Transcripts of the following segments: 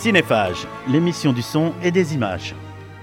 Cinéphage, l'émission du son et des images.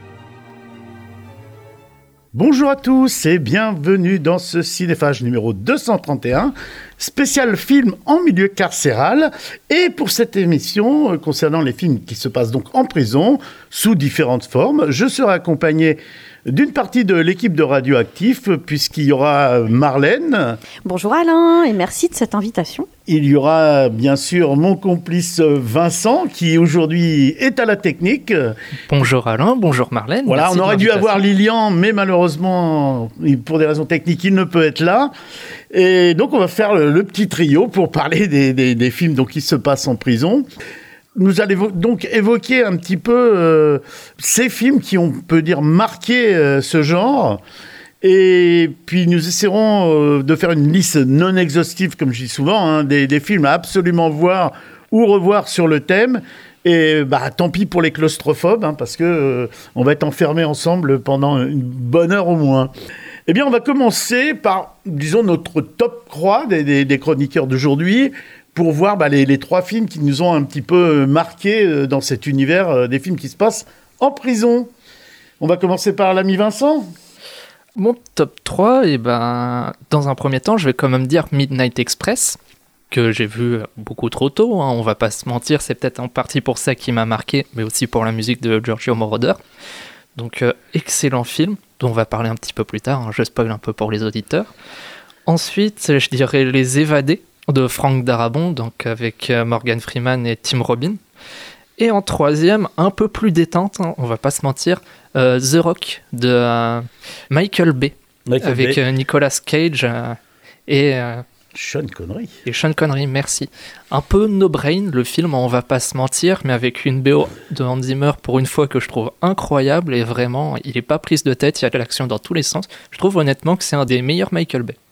Bonjour à tous et bienvenue dans ce Cinéphage numéro 231, spécial film en milieu carcéral. Et pour cette émission, concernant les films qui se passent donc en prison, sous différentes formes, je serai accompagné d'une partie de l'équipe de Radioactif, puisqu'il y aura Marlène. Bonjour Alain, et merci de cette invitation. Il y aura bien sûr mon complice Vincent, qui aujourd'hui est à la technique. Bonjour Alain, bonjour Marlène. Voilà, on aurait dû avoir Lilian, mais malheureusement, pour des raisons techniques, il ne peut être là. Et donc on va faire le petit trio pour parler des films donc, qui se passent en prison. Nous allons donc évoquer un petit peu ces films qui ont, on peut dire, marqué ce genre. Et puis nous essaierons de faire une liste non exhaustive, comme je dis souvent, des films à absolument voir ou revoir sur le thème. Et tant pis pour les claustrophobes, parce que on va être enfermés ensemble pendant une bonne heure au moins. Eh bien, on va commencer par, disons, notre top 3 des chroniqueurs d'aujourd'hui, pour voir les trois films qui nous ont un petit peu marqués dans cet univers des films qui se passent en prison. On va commencer par l'ami Vincent. Mon top 3, dans un premier temps, je vais quand même dire Midnight Express, que j'ai vu beaucoup trop tôt, on va pas se mentir, c'est peut-être en partie pour ça qui m'a marqué, mais aussi pour la musique de Giorgio Moroder. Donc, excellent film, dont on va parler un petit peu plus tard, je spoil un peu pour les auditeurs. Ensuite, je dirais Les Évadés, de Frank Darabont, donc avec Morgan Freeman et Tim Robbins. Et en troisième, un peu plus détente, on va pas se mentir, The Rock de Michael Bay, avec Nicolas Cage et Sean Connery. Et Sean Connery, merci. Un peu no-brain, le film, on va pas se mentir, mais avec une BO de Hans Zimmer pour une fois que je trouve incroyable, et vraiment, il est pas prise de tête, il y a de l'action dans tous les sens. Je trouve honnêtement que c'est un des meilleurs Michael Bay.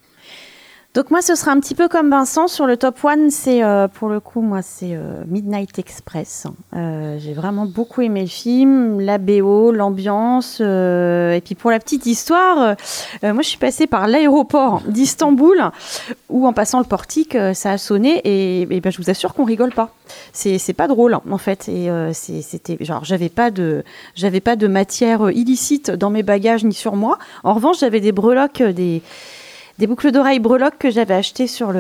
Donc moi, ce sera un petit peu comme Vincent. Sur le top 1, c'est pour le coup, moi, c'est Midnight Express. J'ai vraiment beaucoup aimé le film, la BO, l'ambiance. Et puis pour la petite histoire, moi, je suis passée par l'aéroport d'Istanbul, où en passant le portique, ça a sonné. Et je vous assure qu'on rigole pas. C'est pas drôle, en fait. Et c'était genre, j'avais pas de matière illicite dans mes bagages ni sur moi. En revanche, j'avais des breloques, des boucles d'oreilles breloques que j'avais achetées sur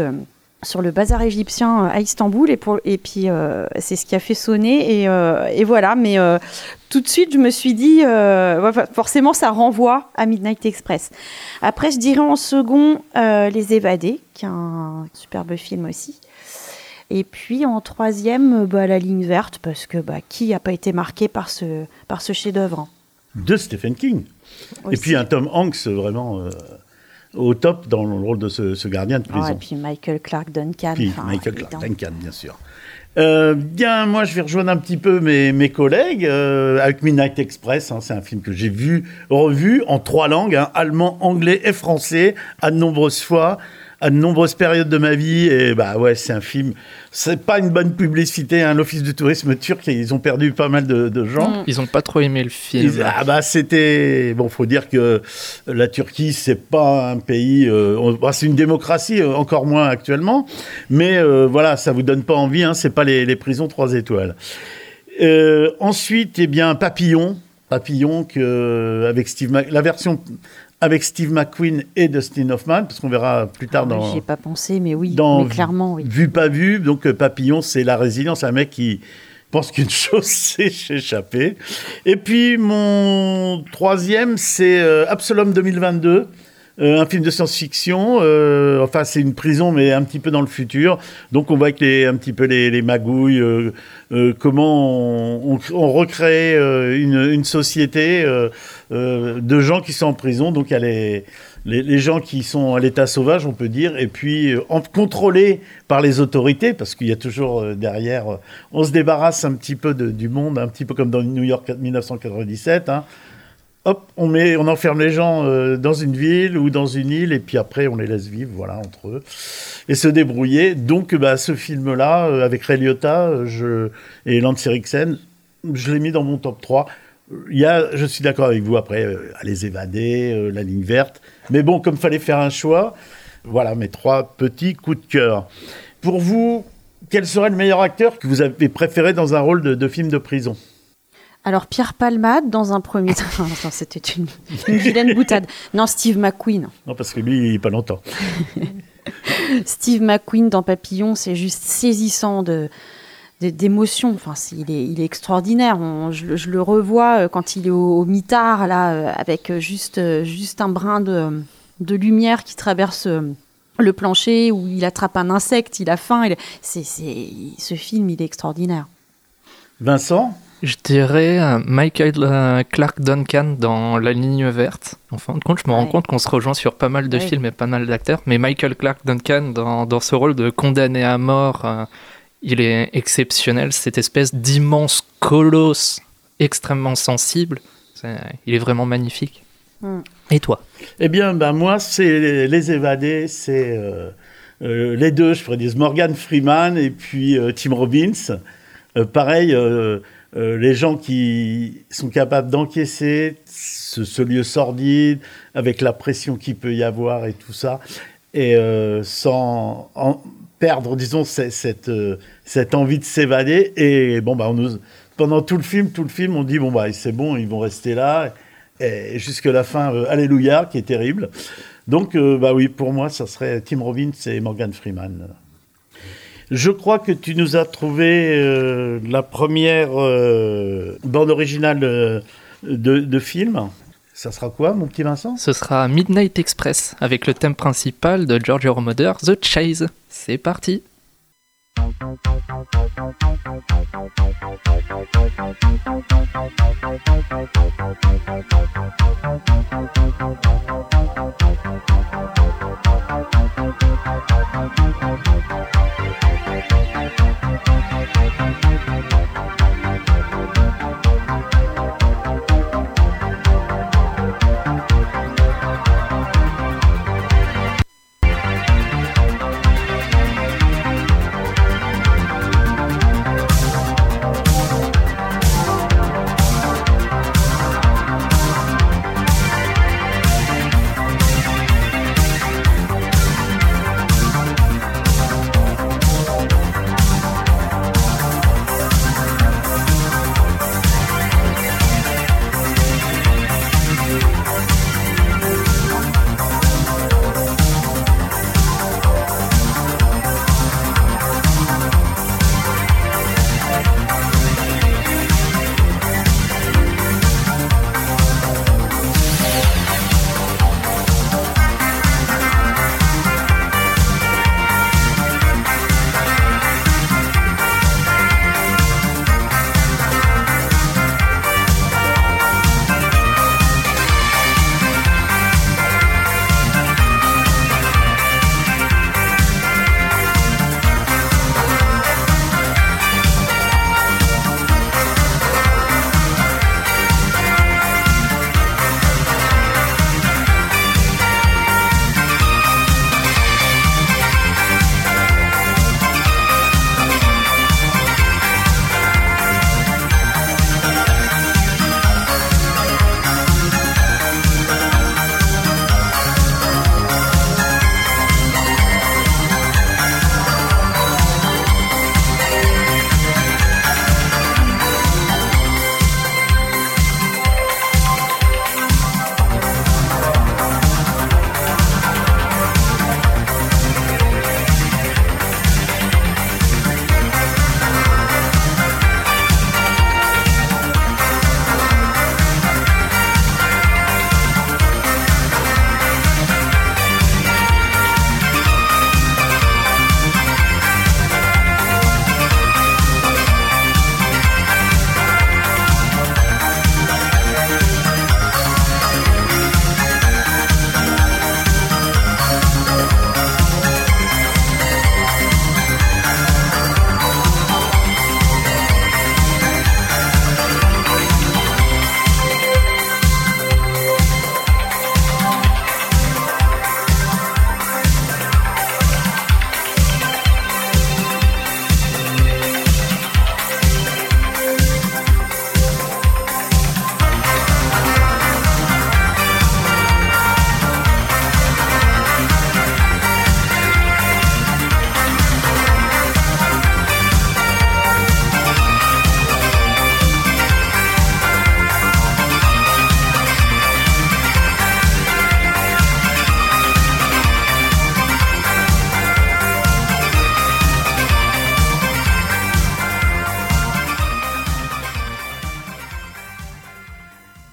le bazar égyptien à Istanbul. Et puis, c'est ce qui a fait sonner. Et voilà. Mais tout de suite, je me suis dit, forcément, ça renvoie à Midnight Express. Après, je dirais en second Les Évadés, qui est un superbe film aussi. Et puis, en troisième, La Ligne Verte, parce que qui n'a pas été marqué par ce chef-d'œuvre de Stephen King. Aussi. Et puis, un Tom Hanks, vraiment... au top dans le rôle de ce gardien de prison. Et puis Michael Clarke Duncan. Michael Clarke Duncan, bien sûr. Bien, moi, je vais rejoindre un petit peu mes collègues avec Midnight Express. C'est un film que j'ai revu en 3 langues, allemand, anglais et français, à de nombreuses fois, à de nombreuses périodes de ma vie. Et c'est un film... C'est pas une bonne publicité, l'Office du tourisme turc, ils ont perdu pas mal de gens. Ils ont pas trop aimé le film. C'était... Bon, faut dire que la Turquie, c'est pas un pays... c'est une démocratie, encore moins actuellement. Mais ça vous donne pas envie, c'est pas les prisons 3 étoiles. Ensuite, Papillon, avec la version... avec Steve McQueen et Dustin Hoffman, parce qu'on verra plus tard dans... J'y ai pas pensé, mais oui, mais clairement, oui. Vu, pas vu, donc Papillon, c'est la résilience, un mec qui pense qu'une chose, c'est s'échapper. Et puis, mon troisième, c'est Absalom 2022, un film de science-fiction. C'est une prison, mais un petit peu dans le futur. Donc, on voit avec un petit peu les magouilles, comment on recrée une société de gens qui sont en prison. Donc, il y a les gens qui sont à l'état sauvage, on peut dire, et puis contrôlés par les autorités, parce qu'il y a toujours derrière... on se débarrasse un petit peu du monde, un petit peu comme dans New York 1997, Hop, on enferme les gens dans une ville ou dans une île, et puis après, on les laisse vivre, entre eux, et se débrouiller. Donc, ce film-là, avec Ray Liotta et Lance Henriksen, je l'ai mis dans mon top 3. Je suis d'accord avec vous, après, Les Évadés, La Ligne Verte. Mais bon, comme il fallait faire un choix, voilà mes 3 petits coups de cœur. Pour vous, Quel serait le meilleur acteur que vous avez préféré dans un rôle de film de prison? Alors, Pierre Palmade, dans un premier temps... Non, c'était une vilaine boutade. Non, Steve McQueen. Non, parce que lui, il n'est pas longtemps. Steve McQueen dans Papillon, c'est juste saisissant d'émotion. Enfin, il est extraordinaire. Je le revois quand il est au mitard, là, avec juste un brin de lumière qui traverse le plancher, où il attrape un insecte, il a faim. Ce film, il est extraordinaire. Vincent? Je dirais Michael Clarke Duncan dans La Ligne Verte. En fin de compte, je me rends compte qu'on se rejoint sur pas mal de films et pas mal d'acteurs. Mais Michael Clarke Duncan, dans ce rôle de condamné à mort, il est exceptionnel. Cette espèce d'immense colosse extrêmement sensible. Il est vraiment magnifique. Et toi? Eh bien, moi, c'est Les Évadés, c'est les deux, je pourrais dire, Morgan Freeman et puis Tim Robbins. Pareil, les gens qui sont capables d'encaisser ce lieu sordide, avec la pression qu'il peut y avoir et tout ça, et sans perdre, disons, cette envie de s'évader. Et bon, pendant tout le film, on dit, c'est bon, ils vont rester là, et jusqu'à la fin, Alléluia, qui est terrible. Donc, oui, pour moi, ça serait Tim Robbins et Morgan Freeman. Je crois que tu nous as trouvé la première bande originale de film. Ça sera quoi, mon petit Vincent? Ce sera Midnight Express, avec le thème principal de Giorgio Moroder, The Chase. C'est parti.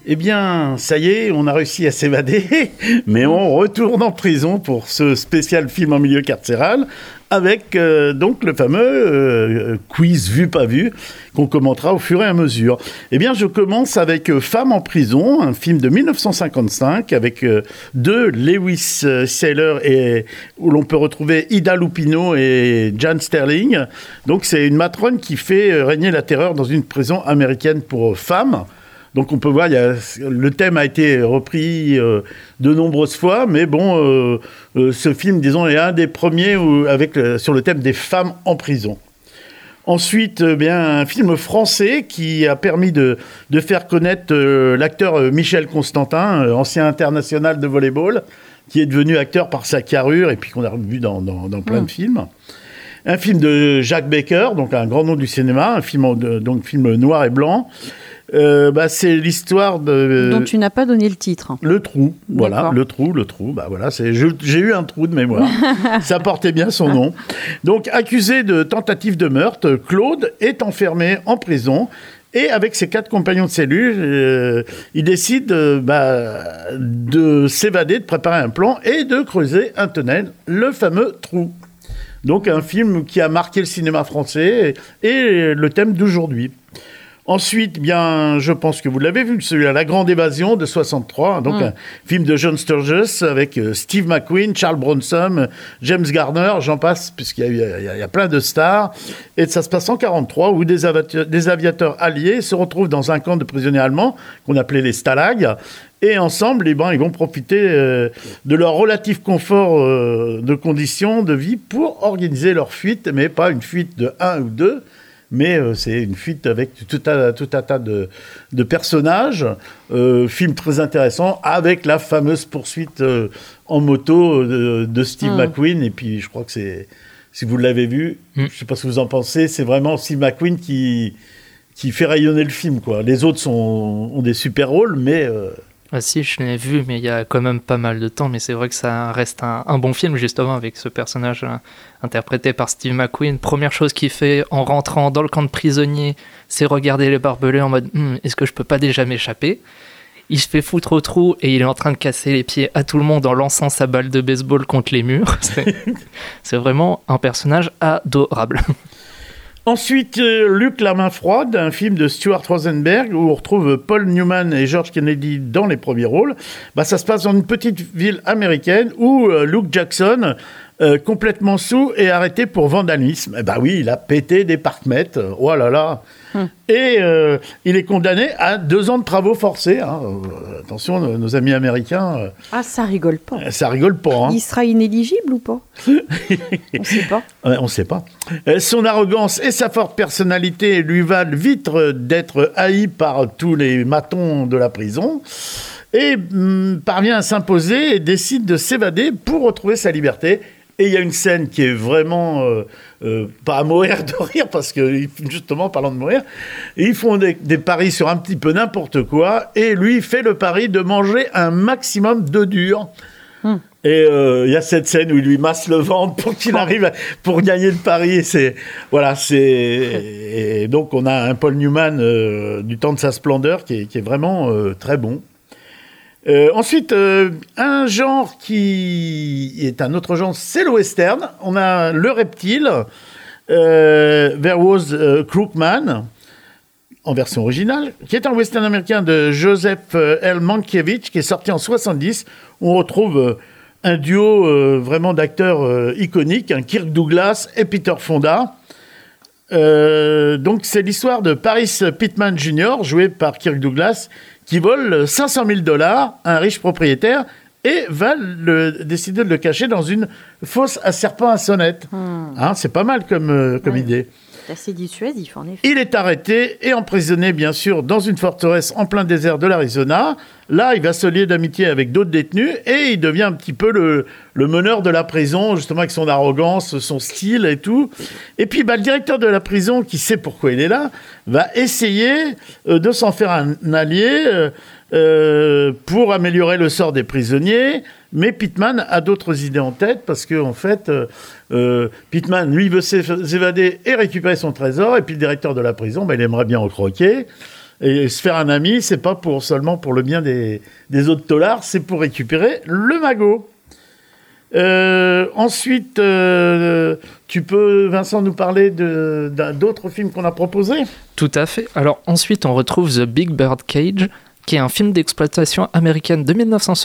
Eh bien, ça y est, on a réussi à s'évader, mais on retourne en prison pour ce spécial film en milieu carcéral, avec donc le fameux quiz vu pas vu, qu'on commentera au fur et à mesure. Eh bien, je commence avec Femme en prison, un film de 1955, avec deux Lewis Saylor, où l'on peut retrouver Ida Lupino et Jan Sterling. Donc, c'est une matrone qui fait régner la terreur dans une prison américaine pour femmes. Donc on peut voir, le thème a été repris de nombreuses fois, mais bon, ce film, disons, est un des premiers sur le thème des femmes en prison. Ensuite, bien, un film français qui a permis de faire connaître l'acteur Michel Constantin, ancien international de volleyball, qui est devenu acteur par sa carrure et puis qu'on a vu dans plein de films. Un film de Jacques Becker, donc un grand nom du cinéma, un film noir et blanc. C'est l'histoire de... dont tu n'as pas donné le titre. Le trou, voilà, le trou. Voilà, j'ai eu un trou de mémoire. Ça portait bien son nom. Donc, accusé de tentative de meurtre, Claude est enfermé en prison. Et avec ses 4 compagnons de cellule, il décide de s'évader, de préparer un plan et de creuser un tunnel, le fameux trou. Donc, un film qui a marqué le cinéma français et le thème d'aujourd'hui. Ensuite, bien, je pense que vous l'avez vu, celui-là, La Grande Évasion de 63, donc un film de John Sturges avec Steve McQueen, Charles Bronson, James Garner, j'en passe, puisqu'il y a plein de stars. Et ça se passe en 43, où des aviateurs alliés se retrouvent dans un camp de prisonniers allemands, qu'on appelait les Stalags. Et ensemble, ils vont profiter de leur relatif confort de conditions de vie pour organiser leur fuite, mais pas une fuite de 1 ou 2, mais c'est une fuite avec tout un tas de personnages. Film très intéressant, avec la fameuse poursuite en moto de Steve McQueen. Et puis, je crois que si vous l'avez vu, je ne sais pas ce que vous en pensez, c'est vraiment Steve McQueen qui fait rayonner le film, quoi. Les autres ont des super rôles, mais... Ah si, je l'ai vu, mais il y a quand même pas mal de temps, mais c'est vrai que ça reste un bon film, justement, avec ce personnage interprété par Steve McQueen. Première chose qu'il fait en rentrant dans le camp de prisonniers, c'est regarder les barbelés en mode « est-ce que je peux pas déjà m'échapper ?» Il se fait foutre au trou et il est en train de casser les pieds à tout le monde en lançant sa balle de baseball contre les murs. C'est vraiment un personnage adorable. Ensuite, Luc la main froide, un film de Stuart Rosenberg où on retrouve Paul Newman et George Kennedy dans les premiers rôles. Ça se passe dans une petite ville américaine où Luke Jackson, complètement saoul, est arrêté pour vandalisme. Oui, il a pété des parcs-mètres. Oh là là. Et il est condamné à 2 ans de travaux forcés. Attention, nos amis américains... ça rigole pas. Ça rigole pas. Il sera inéligible ou pas? On sait pas. On sait pas. Son arrogance et sa forte personnalité lui valent vite d'être haï par tous les matons de la prison. Et parvient à s'imposer et décide de s'évader pour retrouver sa liberté. Et il y a une scène qui est vraiment pas à mourir de rire, parce que, justement, parlant de mourir, ils font des paris sur un petit peu n'importe quoi, et lui fait le pari de manger un maximum d'œufs durs. Et il y a cette scène où il lui masse le ventre pour qu'il arrive pour gagner le pari. Et donc, on a un Paul Newman du temps de sa splendeur qui est vraiment très bon. Ensuite, un genre qui est un autre genre, c'est le western. On a Le Reptile, There Was Crookman, en version originale, qui est un western américain de Joseph L. Mankiewicz, qui est sorti en 70. On retrouve un duo vraiment d'acteurs iconiques, Kirk Douglas et Peter Fonda. Donc, c'est l'histoire de Paris Pittman Jr., joué par Kirk Douglas, qui vole $500,000 à un riche propriétaire et va décider de le cacher dans une fosse à serpents à sonnette. C'est pas mal comme idée. C'est assez dissuasif, en effet. Il est arrêté et emprisonné, bien sûr, dans une forteresse en plein désert de l'Arizona. Là, il va se lier d'amitié avec d'autres détenus et il devient un petit peu le meneur de la prison, justement avec son arrogance, son style et tout. Et puis, le directeur de la prison, qui sait pourquoi il est là, va essayer de s'en faire un allié pour améliorer le sort des prisonniers. Mais Pittman a d'autres idées en tête parce qu'en fait, Pittman, lui, veut s'évader et récupérer son trésor. Et puis le directeur de la prison, il aimerait bien en croquer. Et se faire un ami, c'est pas seulement pour le bien des autres tolards, c'est pour récupérer le magot. Ensuite, tu peux, Vincent, nous parler d'autres films qu'on a proposés ? Tout à fait. Alors ensuite, on retrouve The Big Bird Cage, qui est un film d'exploitation américaine de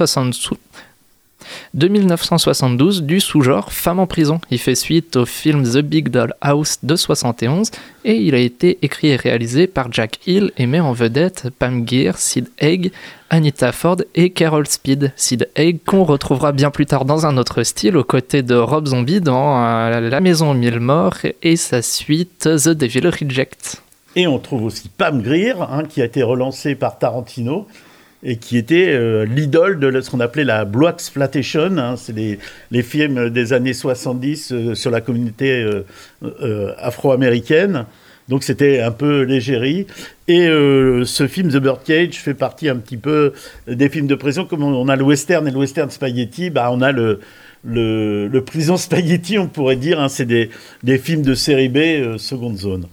1972 du sous-genre Femme en prison. Il fait suite au film The Big Doll House de 71 et il a été écrit et réalisé par Jack Hill et met en vedette Pam Grier, Sid Haig, Anita Ford et Carol Speed. Sid Haig qu'on retrouvera bien plus tard dans un autre style aux côtés de Rob Zombie dans La Maison aux Mille Morts et sa suite The Devil Rejects. Et on trouve aussi Pam Grier, qui a été relancée par Tarantino et qui était l'idole de ce qu'on appelait la Blaxploitation. C'est les films des années 70 sur la communauté afro-américaine. Donc c'était un peu l'égérie. Et ce film, The Birdcage, fait partie un petit peu des films de prison. Comme on a le western et le western spaghetti, on a le prison spaghetti, on pourrait dire. C'est des films de série B, seconde zone.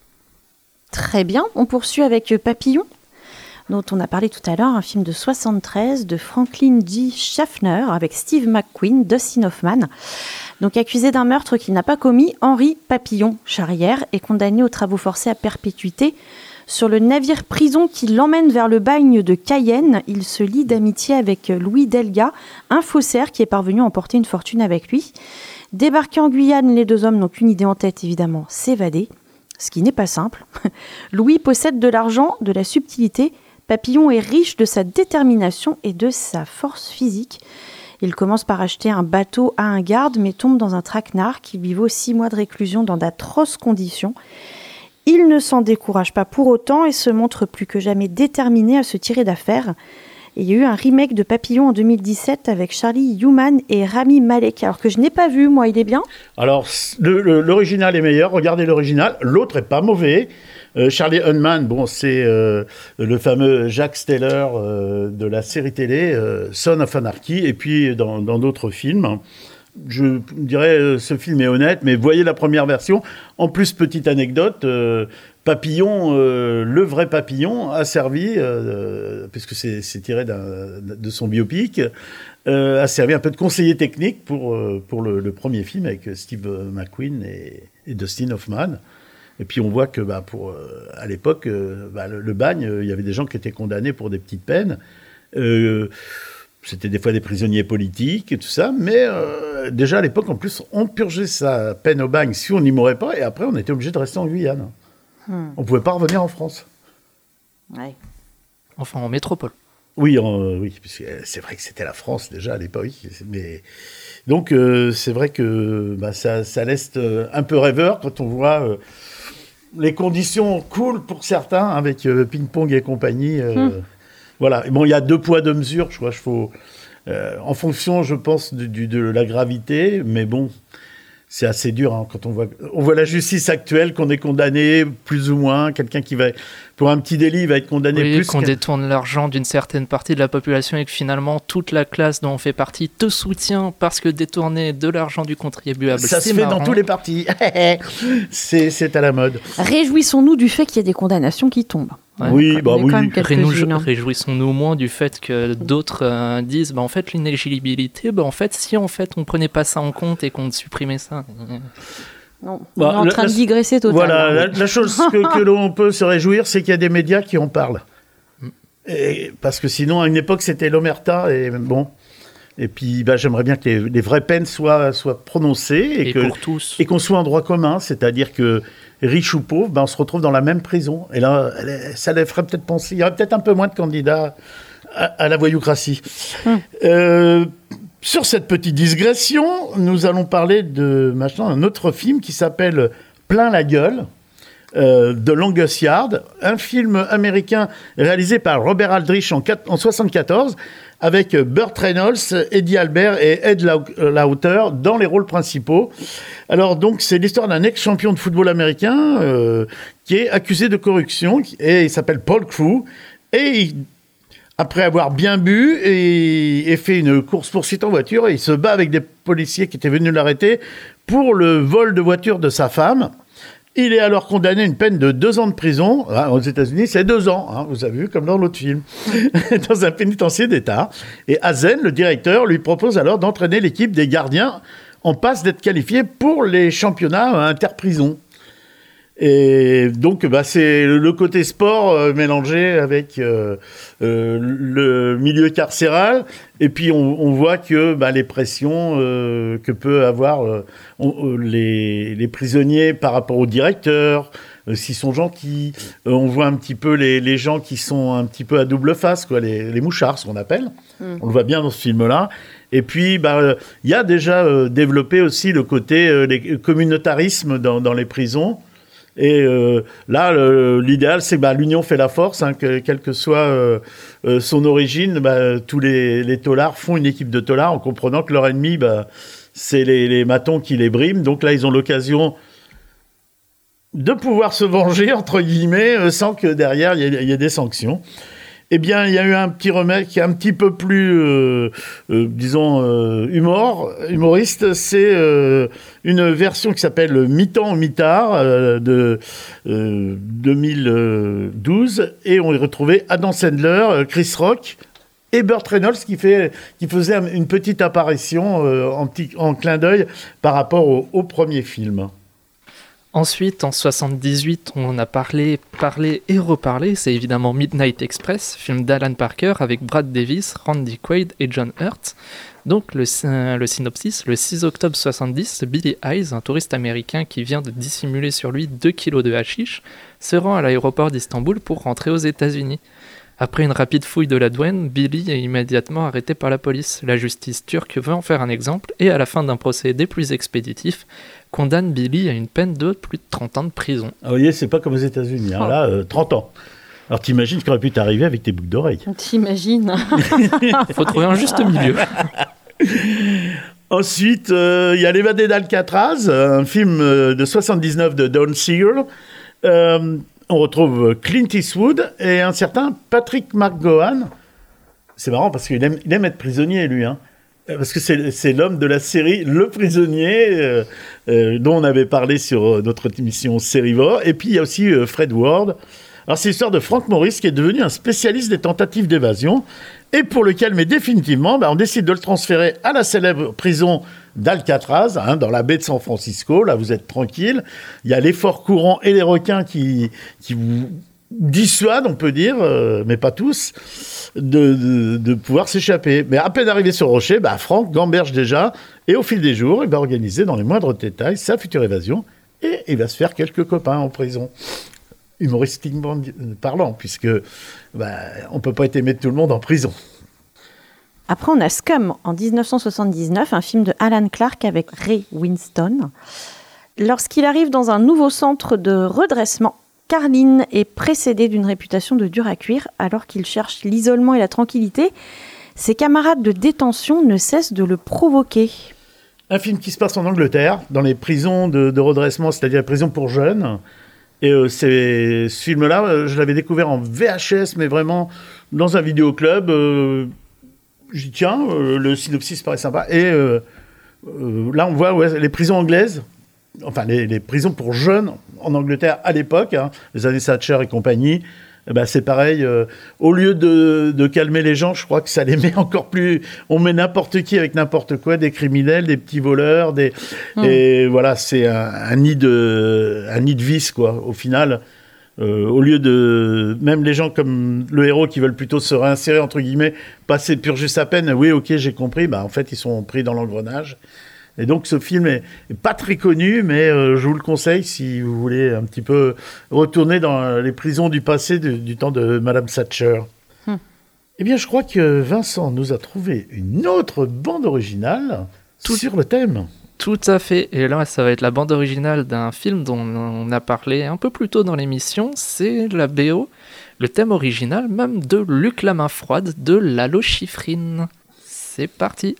Très bien, on poursuit avec Papillon, dont on a parlé tout à l'heure, un film de 73 de Franklin G. Schaffner avec Steve McQueen, Dustin Hoffman. Donc accusé d'un meurtre qu'il n'a pas commis, Henri Papillon Charrière est condamné aux travaux forcés à perpétuité. Sur le navire prison qui l'emmène vers le bagne de Cayenne, il se lie d'amitié avec Louis Delga, un faussaire qui est parvenu à emporter une fortune avec lui. Débarqués en Guyane, les deux hommes n'ont qu'une idée en tête, évidemment, s'évader. Ce qui n'est pas simple. Louis possède de l'argent, de la subtilité. Papillon est riche de sa détermination et de sa force physique. Il commence par acheter un bateau à un garde, mais tombe dans un traquenard qui lui vaut 6 mois de réclusion dans d'atroces conditions. Il ne s'en décourage pas pour autant et se montre plus que jamais déterminé à se tirer d'affaire. Et il y a eu un remake de Papillon en 2017 avec Charlie Hunnam et Rami Malek. Alors que je n'ai pas vu, moi, il est bien ? Alors, l'original est meilleur, regardez l'original. L'autre est pas mauvais. Charlie Hunnam, c'est le fameux Jack Steller de la série télé Son of Anarchy, et puis dans d'autres films. Je dirais, ce film est honnête, mais voyez la première version. En plus, petite anecdote, Papillon, le vrai Papillon, a servi, puisque c'est tiré de son biopic, a servi un peu de conseiller technique pour le premier film avec Steve McQueen et Dustin Hoffman. Et puis on voit que à l'époque, le bagne, il y avait des gens qui étaient condamnés pour des petites peines. C'était des fois des prisonniers politiques et tout ça, mais déjà à l'époque, en plus, on purgeait sa peine au bagne si on n'y mourait pas, et après on était obligé de rester en Guyane. On ne pouvait pas revenir en France. Ouais. Enfin, en métropole. Oui, puisque c'est vrai que c'était la France déjà à l'époque. Mais donc c'est vrai que ça laisse un peu rêveur quand on voit les conditions cool pour certains avec ping-pong et compagnie. Voilà. Bon, il y a 2 poids 2 mesures. Je crois qu'il faut en fonction, je pense, de la gravité. Mais bon. C'est assez dur quand on voit la justice actuelle, qu'on est condamné plus ou moins, quelqu'un qui va, pour un petit délit, va être condamné plus. Qu'on détourne l'argent d'une certaine partie de la population et que finalement toute la classe dont on fait partie te soutient parce que détourner de l'argent du contribuable, ça se fait marrant. Dans tous les partis. c'est à la mode. Réjouissons-nous du fait qu'il y ait des condamnations qui tombent. Ouais, oui. Réjouissons-nous moins du fait que d'autres disent en fait l'inéligibilité, en fait si en fait on prenait pas ça en compte et qu'on supprimait ça. Non, on est en train de digresser totalement. Voilà, la chose que l'on peut se réjouir, c'est qu'il y a des médias qui en parlent. Parce que sinon, à une époque, c'était l'omerta et bon. Et puis, j'aimerais bien que les vraies peines soient prononcées pour tous. Et qu'on soit en droit commun, c'est-à-dire que riche ou pauvre, on se retrouve dans la même prison. Et là, ça les ferait peut-être penser. Il y aurait peut-être un peu moins de candidats à la voyoucratie. Sur cette petite digression, nous allons parler d'un autre film qui s'appelle Plein la gueule, de Longest Yard, un film américain réalisé par Robert Aldrich en 1974, avec Burt Reynolds, Eddie Albert et Ed Lauter dans les rôles principaux. Alors donc, c'est l'histoire d'un ex-champion de football américain qui est accusé de corruption, et il s'appelle Paul Crewe, et après avoir bien bu et fait une course-poursuite en voiture, il se bat avec des policiers qui étaient venus l'arrêter pour le vol de voiture de sa femme. Il est alors condamné à une peine de 2 ans de prison. Aux États-Unis, c'est 2 ans, hein, vous avez vu, comme dans l'autre film, dans un pénitencier d'État. Et Hazen, le directeur, lui propose alors d'entraîner l'équipe des gardiens en passe d'être qualifié pour les championnats interprisons. Et donc, c'est le côté sport mélangé avec le milieu carcéral. Et puis, on voit que les pressions que peut avoir les prisonniers par rapport au directeur, s'ils sont gentils. On voit un petit peu les gens qui sont un petit peu à double face, quoi, les mouchards, ce qu'on appelle. On le voit bien dans ce film-là. Et puis, il y a déjà développé aussi le côté communautarisme dans les prisons. Et là, l'idéal, c'est que l'union fait la force, hein, quelle que soit son origine. Tous les taulards font une équipe de taulards en comprenant que leur ennemi, c'est les matons qui les briment. Donc là, ils ont l'occasion de pouvoir se venger, entre guillemets, sans que derrière, il y ait des sanctions. Eh bien, il y a eu un petit remake un petit peu plus, humoriste. C'est une version qui s'appelle Mi-temps ou Mi-tard de 2012. Et on y retrouvait Adam Sandler, Chris Rock et Burt Reynolds qui faisait une petite apparition en clin d'œil par rapport au premier film. Ensuite, en 78, on en a parlé et reparlé. C'est évidemment Midnight Express, film d'Alan Parker avec Brad Davis, Randy Quaid et John Hurt. Donc le synopsis, le 6 octobre 70, Billy Hayes, un touriste américain qui vient de dissimuler sur lui 2 kilos de hashish, se rend à l'aéroport d'Istanbul pour rentrer aux États-Unis. Après une rapide fouille de la douane, Billy est immédiatement arrêté par la police. La justice turque veut en faire un exemple et à la fin d'un procédé plus expéditif, condamne Billy à une peine de plus de 30 ans de prison. Ah, vous voyez, c'est pas comme aux États-Unis. Hein. Là, 30 ans. Alors t'imagines ce qui aurait pu t'arriver avec tes boucles d'oreilles. T'imagines. Il faut trouver un juste milieu. Ensuite, il y a L'Évadé d'Alcatraz, un film de 79 de Don Siegel. On retrouve Clint Eastwood et un certain Patrick McGowan. C'est marrant parce qu'il aime être prisonnier, lui. Hein. Parce que c'est l'homme de la série Le Prisonnier, dont on avait parlé sur notre émission Sérivore. Et puis, il y a aussi Fred Ward. Alors, c'est l'histoire de Frank Morris, qui est devenu un spécialiste des tentatives d'évasion, et pour lequel, mais définitivement, on décide de le transférer à la célèbre prison d'Alcatraz, hein, dans la baie de San Francisco. Là, vous êtes tranquille. Il y a les forts courants et les requins qui vous dissuadent, on peut dire, mais pas tous, de pouvoir s'échapper. Mais à peine arrivé sur le rocher, Frank gamberge déjà, et au fil des jours, il va organiser dans les moindres détails sa future évasion, et il va se faire quelques copains en prison. Humoristiquement parlant, puisque on ne peut pas être aimé de tout le monde en prison. Après, on a Scum, en 1979, un film de Alan Clark avec Ray Winstone. Lorsqu'il arrive dans un nouveau centre de redressement, Carlin est précédé d'une réputation de dur à cuire, alors qu'il cherche l'isolement et la tranquillité. Ses camarades de détention ne cessent de le provoquer. Un film qui se passe en Angleterre, dans les prisons de redressement, c'est-à-dire les prisons pour jeunes. Et ce film-là, je l'avais découvert en VHS, mais vraiment dans un vidéoclub. J'y tiens, le synopsis paraît sympa. Et là, on voit les prisons anglaises, enfin les prisons pour jeunes en Angleterre à l'époque, hein, les années Thatcher et compagnie. C'est pareil, au lieu de calmer les gens, je crois que ça les met encore plus... On met n'importe qui avec n'importe quoi, des criminels, des petits voleurs, et voilà, c'est un nid de vice, quoi, au final. Au lieu de... Même les gens comme le héros qui veulent plutôt se réinsérer, entre guillemets, passer, purger sa peine, oui, ok, j'ai compris, en fait, ils sont pris dans l'engrenage. Et donc, ce film est pas très connu, mais je vous le conseille si vous voulez un petit peu retourner dans les prisons du passé, du temps de Madame Thatcher. Eh bien, je crois que Vincent nous a trouvé une autre bande originale sur le thème. Tout à fait. Et là, ça va être la bande originale d'un film dont on a parlé un peu plus tôt dans l'émission. C'est la BO, le thème original même de Luc la main froide de Lalo Schifrin. C'est parti.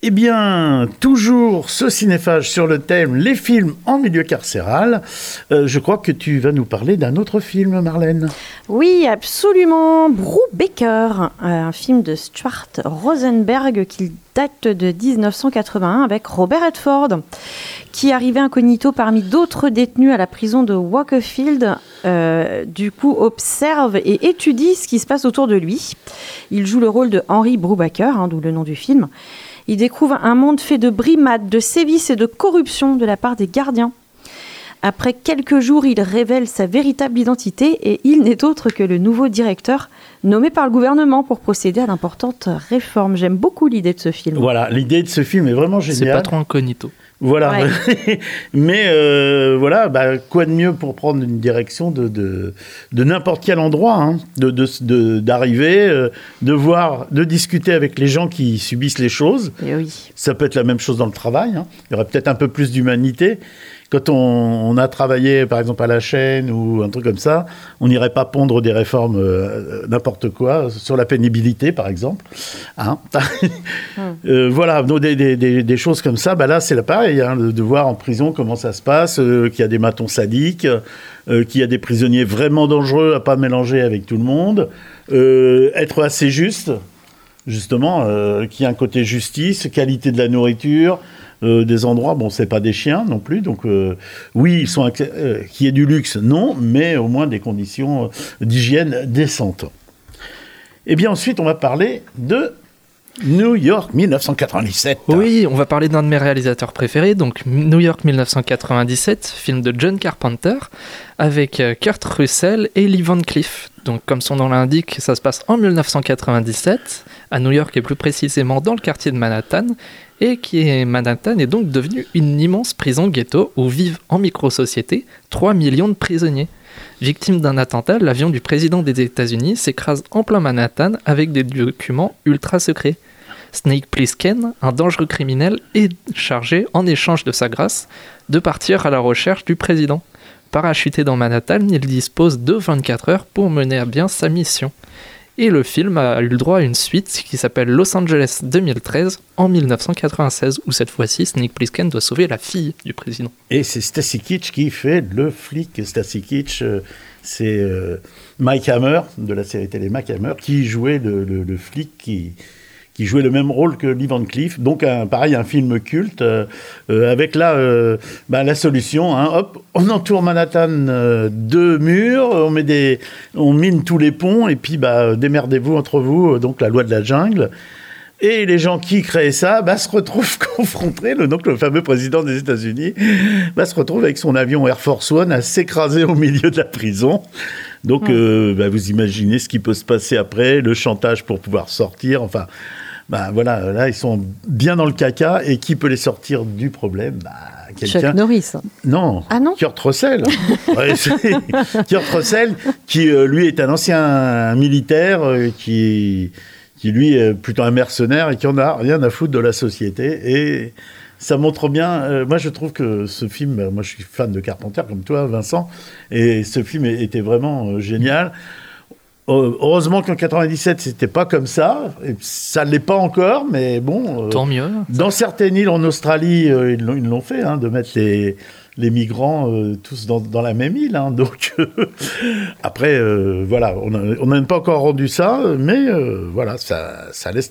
Eh bien, toujours ce cinéphage sur le thème les films en milieu carcéral. Je crois que tu vas nous parler d'un autre film, Marlène. Oui, absolument. Brubaker, un film de Stuart Rosenberg qui date de 1981 avec Robert Redford, qui arrivait incognito parmi d'autres détenus à la prison de Wakefield. Du coup, observe et étudie ce qui se passe autour de lui. Il joue le rôle de Henry Brubaker, d'où le nom du film. Il découvre un monde fait de brimades, de sévices et de corruption de la part des gardiens. Après quelques jours, il révèle sa véritable identité et il n'est autre que le nouveau directeur nommé par le gouvernement pour procéder à d'importantes réformes. J'aime beaucoup l'idée de ce film. Voilà, l'idée de ce film est vraiment géniale. C'est pas trop incognito. Voilà, Ouais. mais voilà, quoi de mieux pour prendre une direction de n'importe quel endroit, d'arriver, de discuter avec les gens qui subissent les choses. Et oui. Ça peut être la même chose dans le travail. Il y aurait peut-être un peu plus d'humanité. Quand on a travaillé, par exemple, à la chaîne ou un truc comme ça, on n'irait pas pondre des réformes n'importe quoi, sur la pénibilité, par exemple. Voilà, donc des choses comme ça. Là, c'est pareil, de voir en prison comment ça se passe, qu'il y a des matons sadiques, qu'il y a des prisonniers vraiment dangereux à pas mélanger avec tout le monde, être assez juste, justement, qu'il y a un côté justice, qualité de la nourriture, des endroits, bon, c'est pas des chiens non plus, donc oui, ils sont qu'il y ait du luxe, non, mais au moins des conditions d'hygiène décentes. Et bien ensuite, on va parler de New York 1997. Oui, on va parler d'un de mes réalisateurs préférés, donc New York 1997, film de John Carpenter, avec Kurt Russell et Lee Van Cleef. Donc comme son nom l'indique, ça se passe en 1997, à New York et plus précisément dans le quartier de Manhattan, et Manhattan est donc devenue une immense prison ghetto où vivent en micro-société 3 millions de prisonniers. Victime d'un attentat, l'avion du président des États-Unis s'écrase en plein Manhattan avec des documents ultra secrets. Snake Plissken, un dangereux criminel, est chargé, en échange de sa grâce, de partir à la recherche du président. Parachuté dans Manhattan, il dispose de 24 heures pour mener à bien sa mission. Et le film a eu le droit à une suite qui s'appelle Los Angeles 2013 en 1996, où cette fois-ci Snake Plissken doit sauver la fille du président. Et c'est Stacy Keach qui fait le flic. Stacy Keach, c'est Mike Hammer, de la série télé Mike Hammer, qui jouait le flic qui jouait le même rôle que Lee Van Cleef. Donc, pareil, un film culte, avec là, la solution. Hop, on entoure Manhattan de murs, on mine tous les ponts, et puis démerdez-vous entre vous, donc la loi de la jungle. Et les gens qui créaient ça se retrouvent confrontés, donc le fameux président des États-Unis se retrouve avec son avion Air Force One à s'écraser au milieu de la prison. Donc, vous imaginez ce qui peut se passer après, le chantage pour pouvoir sortir, enfin... voilà, là, ils sont bien dans le caca, et qui peut les sortir du problème ? Quelqu'un... Chuck Norris. Non, Ah non, Kurt Russell. Ouais, Kurt Russell, qui, lui, est un ancien militaire, qui lui, est plutôt un mercenaire, et qui en a rien à foutre de la société, et... Ça montre bien, moi je trouve que ce film, moi je suis fan de Carpenter comme toi Vincent, et ce film était vraiment génial. Heureusement qu'en 97 c'était pas comme ça, et ça l'est pas encore, mais bon. Tant mieux. Dans certaines îles en Australie, ils l'ont fait, de mettre les migrants tous dans la même île. Donc après, voilà, on n'a pas encore rendu ça, mais voilà, ça laisse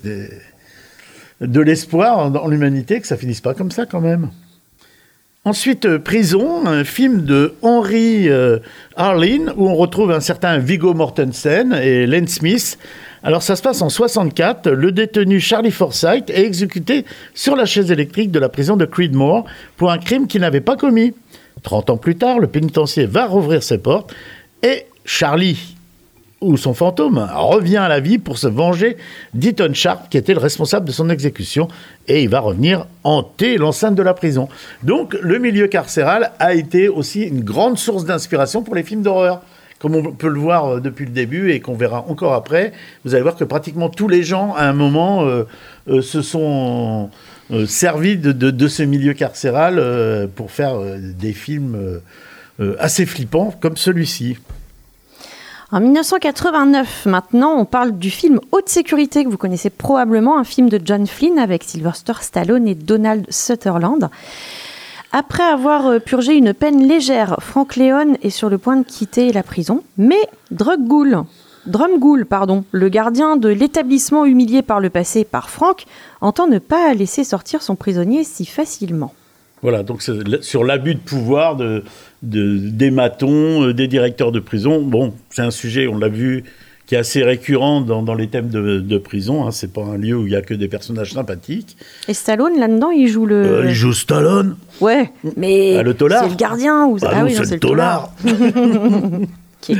de l'espoir dans l'humanité que ça finisse pas comme ça quand même. Ensuite, Prison, un film de Henry Harlin, où on retrouve un certain Viggo Mortensen et Len Smith. Alors ça se passe en 64, le détenu Charlie Forsyth est exécuté sur la chaise électrique de la prison de Creedmoor pour un crime qu'il n'avait pas commis. 30 ans plus tard, le pénitencier va rouvrir ses portes et Charlie, où son fantôme revient à la vie pour se venger d'Eaton Sharp, qui était le responsable de son exécution, et il va revenir hanter l'enceinte de la prison. Donc, le milieu carcéral a été aussi une grande source d'inspiration pour les films d'horreur. Comme on peut le voir depuis le début et qu'on verra encore après, vous allez voir que pratiquement tous les gens, à un moment, se sont servis de ce milieu carcéral pour faire des films assez flippants comme celui-ci. En 1989, maintenant, on parle du film Haute Sécurité, que vous connaissez probablement, un film de John Flynn avec Sylvester Stallone et Donald Sutherland. Après avoir purgé une peine légère, Frank Leone est sur le point de quitter la prison, mais Drumgoole, le gardien de l'établissement humilié par le passé par Frank, entend ne pas laisser sortir son prisonnier si facilement. Voilà, donc c'est sur l'abus de pouvoir des matons, des directeurs de prison. Bon, c'est un sujet, on l'a vu, qui est assez récurrent dans les thèmes de prison. Hein. C'est pas un lieu où il y a que des personnages sympathiques. Et Stallone, là-dedans, il joue il joue Stallone. Ouais, mais le taular. C'est le gardien ou oui, non, c'est le taular. Okay.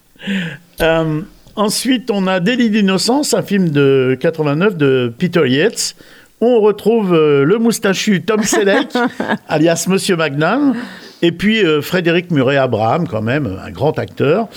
Ensuite, on a Délit d'innocence, un film de 89 de Peter Yates. On retrouve le moustachu Tom Selleck, alias Monsieur Magnum, et puis Frédéric Murray-Abraham, quand même, un grand acteur.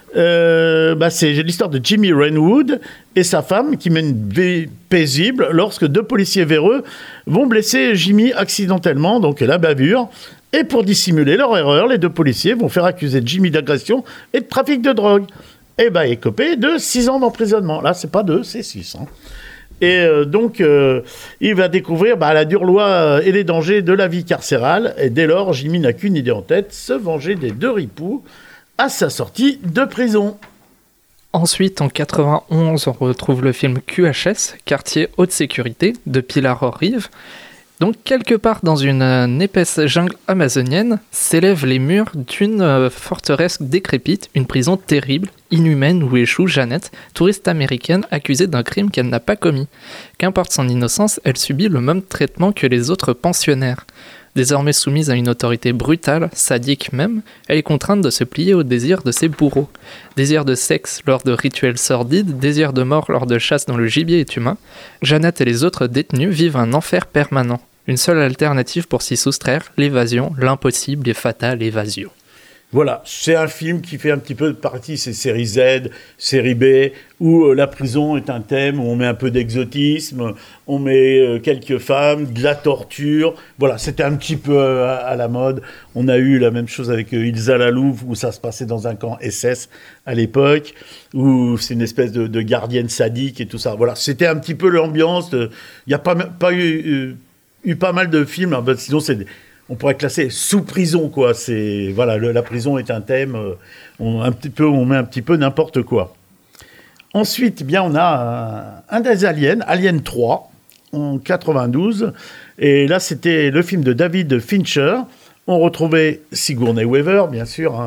C'est l'histoire de Jimmy Rainwood et sa femme qui mène une vie paisible lorsque 2 policiers véreux vont blesser Jimmy accidentellement, donc la bavure. Et pour dissimuler leur erreur, les 2 policiers vont faire accuser Jimmy d'agression et de trafic de drogue. Et écopé de 6 ans d'emprisonnement. Là, c'est pas 2, c'est 6 ans. Et donc, il va découvrir la dure loi et les dangers de la vie carcérale. Et dès lors, Jimmy n'a qu'une idée en tête, se venger des 2 ripoux à sa sortie de prison. Ensuite, en 91, on retrouve le film QHS, Quartier Haute Sécurité, de Pilar Orrive. Donc, quelque part dans une épaisse jungle amazonienne, s'élèvent les murs d'une forteresse décrépite, une prison terrible, inhumaine où échoue Jeannette, touriste américaine accusée d'un crime qu'elle n'a pas commis. Qu'importe son innocence, elle subit le même traitement que les autres pensionnaires. Désormais soumise à une autorité brutale, sadique même, elle est contrainte de se plier au désir de ses bourreaux. Désir de sexe lors de rituels sordides, désir de mort lors de chasse dont le gibier est humain, Jeannette et les autres détenus vivent un enfer permanent. Une seule alternative pour s'y soustraire, l'évasion, l'impossible et fatale évasion. Voilà, c'est un film qui fait un petit peu partie, c'est série Z, série B, où la prison est un thème, où on met un peu d'exotisme, on met quelques femmes, de la torture. Voilà, c'était un petit peu à la mode. On a eu la même chose avec Ilsa Lalouf, où ça se passait dans un camp SS à l'époque, où c'est une espèce de gardienne sadique et tout ça. Voilà, c'était un petit peu l'ambiance. Il n'y a pas eu pas mal de films, sinon on pourrait classer sous prison, quoi. La prison est un thème, on met un petit peu n'importe quoi. Ensuite, on a un des aliens, Alien 3, en 92, et là c'était le film de David Fincher. On retrouvait Sigourney Weaver, bien sûr,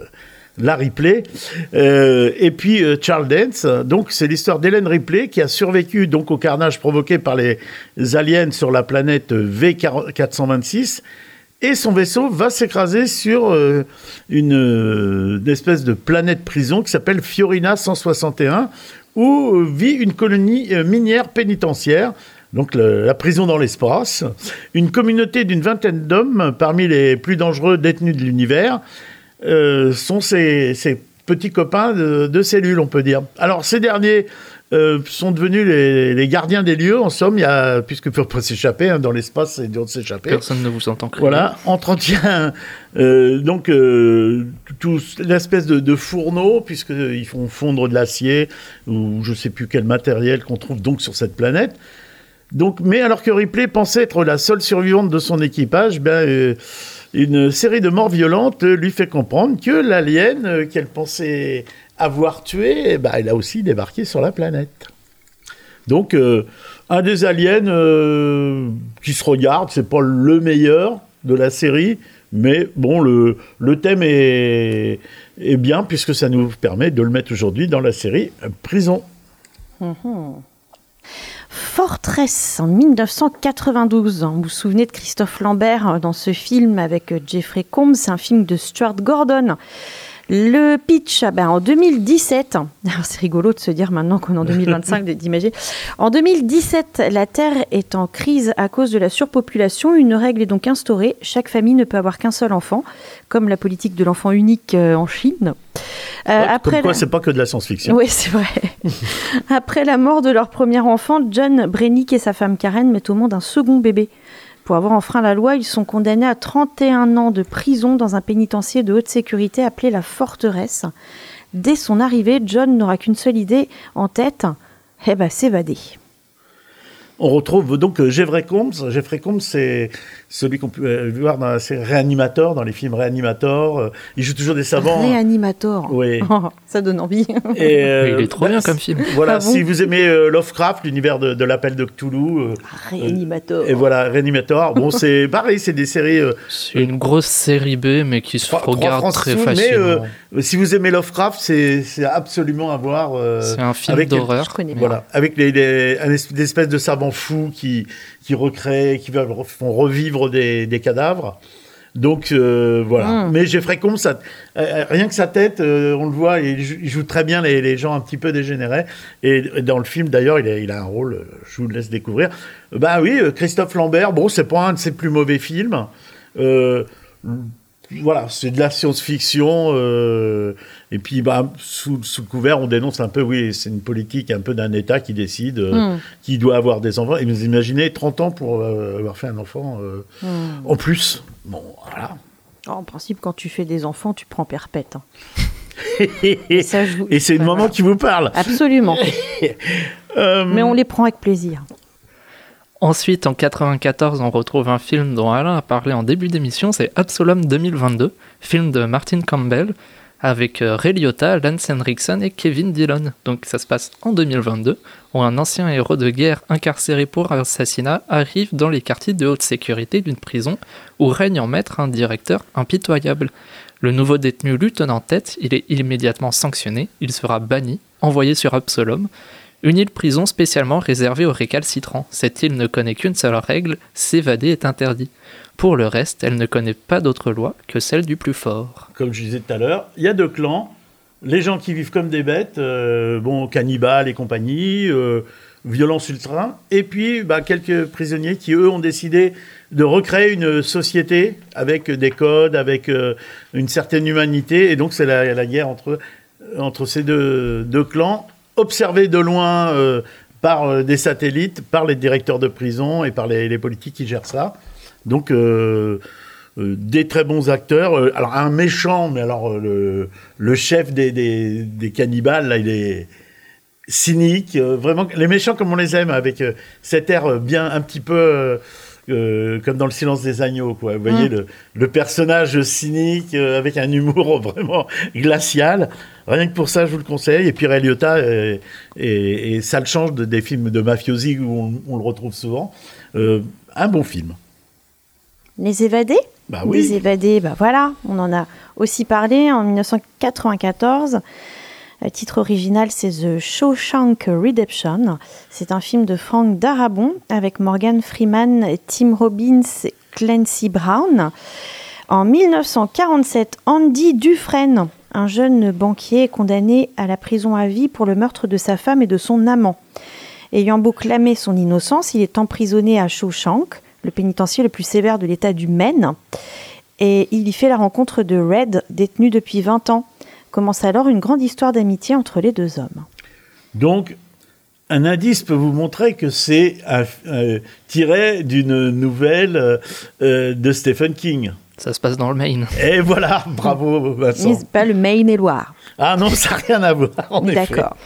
la Ripley, et puis Charles Dance. Donc c'est l'histoire d'Hélène Ripley qui a survécu donc au carnage provoqué par les aliens sur la planète V426. Et son vaisseau va s'écraser sur une espèce de planète prison qui s'appelle Fiorina 161, où vit une colonie minière pénitentiaire, donc la prison dans l'espace. Une communauté d'une 20aine d'hommes, parmi les plus dangereux détenus de l'univers, sont ces petits copains de cellules, on peut dire. Alors, ces derniers sont devenus les gardiens des lieux, en somme, puisqu'il ne faut pas s'échapper, dans l'espace, c'est dur de s'échapper. Personne ne vous entend crier. Voilà, entretient toute l'espèce de fourneau, puisqu'ils font fondre de l'acier, ou je ne sais plus quel matériel qu'on trouve donc sur cette planète. Donc, mais alors que Ripley pensait être la seule survivante de son équipage, une série de morts violentes lui fait comprendre que l'alien qu'elle pensait avoir tué, elle a aussi débarqué sur la planète. Donc, un des aliens qui se regarde, c'est pas le meilleur de la série, mais bon, le thème est bien, puisque ça nous permet de le mettre aujourd'hui dans la série Prison. Fortress, en 1992. Vous vous souvenez de Christophe Lambert dans ce film avec Jeffrey Combs, c'est un film de Stuart Gordon. Le pitch, en 2017, c'est rigolo de se dire maintenant qu'on est en 2025 d'imaginer. En 2017, la Terre est en crise à cause de la surpopulation. Une règle est donc instaurée. Chaque famille ne peut avoir qu'un seul enfant, comme la politique de l'enfant unique en Chine. Comme quoi, c'est pas que de la science-fiction. Oui, c'est vrai. Après la mort de leur premier enfant, John Brennick et sa femme Karen mettent au monde un second bébé. Pour avoir enfreint la loi, ils sont condamnés à 31 ans de prison dans un pénitencier de haute sécurité appelé la Forteresse. Dès son arrivée, John n'aura qu'une seule idée en tête, s'évader. On retrouve donc Jeffrey Combs. Jeffrey Combs, c'est celui qu'on peut voir dans la série Reanimator, dans les films Reanimator. Il joue toujours des savants. Reanimator. Oui. Oh, ça donne envie. Et, il est trop bien comme film. Voilà, si vous aimez Lovecraft, l'univers de l'appel de Cthulhu. Reanimator. Et voilà, Reanimator. Bon, c'est pareil, c'est des séries. C'est une grosse série B, mais qui se regarde très facilement. Mais si vous aimez Lovecraft, c'est absolument à voir. C'est un film d'horreur. Voilà, avec des espèces de savants fous qui recréent, qui font revivre des cadavres. Donc voilà. Mais Jeffrey Combs, rien que sa tête, on le voit, il joue très bien les gens un petit peu dégénérés. Et dans le film, d'ailleurs, il a un rôle, je vous le laisse découvrir. Christophe Lambert, bon, c'est pas un de ses plus mauvais films. Voilà, c'est de la science-fiction. Et puis, sous le couvert, on dénonce un peu, oui, c'est une politique un peu d'un État qui décide qui doit avoir des enfants. Et vous imaginez 30 ans pour avoir fait un enfant en plus. Bon, voilà. En principe, quand tu fais des enfants, tu prends perpète. Et c'est une maman qui vous parle. Absolument. Mais on les prend avec plaisir. Ensuite, en 1994, on retrouve un film dont Alain a parlé en début d'émission, c'est Absalom 2022, film de Martin Campbell, avec Ray Liotta, Lance Henriksen et Kevin Dillon. Donc ça se passe en 2022, où un ancien héros de guerre incarcéré pour assassinat arrive dans les quartiers de haute sécurité d'une prison où règne en maître un directeur impitoyable. Le nouveau détenu lutte en tête, il est immédiatement sanctionné, il sera banni, envoyé sur Absalom, une île-prison spécialement réservée aux récalcitrants. Cette île ne connaît qu'une seule règle, s'évader est interdit. Pour le reste, elle ne connaît pas d'autre loi que celle du plus fort. Comme je disais tout à l'heure, il y a 2 clans. Les gens qui vivent comme des bêtes, cannibales et compagnie, violence ultra. Et puis, quelques prisonniers qui, eux, ont décidé de recréer une société avec des codes, avec une certaine humanité. Et donc, c'est la guerre entre ces deux clans, observée de loin par des satellites, par les directeurs de prison et par les politiques qui gèrent ça. Donc, des très bons acteurs. Alors, un méchant, mais alors le chef des cannibales, là, il est cynique. Vraiment, les méchants comme on les aime, avec cet air bien un petit peu... comme dans Le Silence des agneaux, quoi. Vous voyez le personnage cynique avec un humour vraiment glacial. Rien que pour ça, je vous le conseille. Et puis Ray Liotta, et ça le change des films de mafiosi où on le retrouve souvent. Un bon film. Les Évadés ? Oui. Les Évadés, voilà. On en a aussi parlé en 1994. Le titre original, c'est The Shawshank Redemption. C'est un film de Frank Darabont avec Morgan Freeman, Tim Robbins et Clancy Brown. En 1947, Andy Dufresne, un jeune banquier, est condamné à la prison à vie pour le meurtre de sa femme et de son amant. Ayant beau clamer son innocence, il est emprisonné à Shawshank, le pénitencier le plus sévère de l'État du Maine. Et il y fait la rencontre de Red, détenu depuis 20 ans. Commence alors une grande histoire d'amitié entre les 2 hommes. Donc, un indice peut vous montrer que c'est tiré d'une nouvelle de Stephen King. Ça se passe dans le Maine. Et voilà, bravo Vincent. Mais c'est pas le Maine-et-Loire. Ah non, ça n'a rien à voir, en effet. D'accord.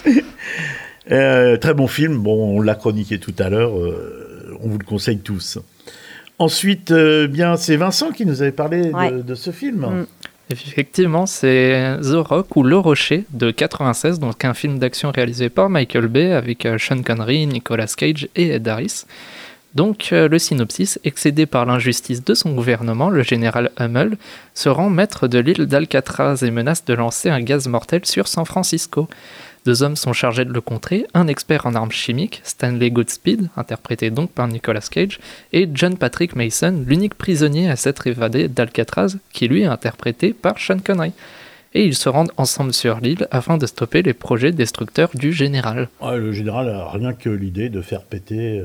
Très bon film, bon, on l'a chroniqué tout à l'heure, on vous le conseille tous. Ensuite, c'est Vincent qui nous avait parlé de ce film. Effectivement, c'est The Rock ou Le Rocher de 1996, donc un film d'action réalisé par Michael Bay avec Sean Connery, Nicolas Cage et Ed Harris. Donc le synopsis, excédé par l'injustice de son gouvernement, le général Hummel se rend maître de l'île d'Alcatraz et menace de lancer un gaz mortel sur San Francisco. 2 hommes sont chargés de le contrer, un expert en armes chimiques, Stanley Goodspeed, interprété donc par Nicolas Cage, et John Patrick Mason, l'unique prisonnier à s'être évadé d'Alcatraz, qui lui est interprété par Sean Connery. Et ils se rendent ensemble sur l'île afin de stopper les projets destructeurs du général. Le général a rien que l'idée de faire péter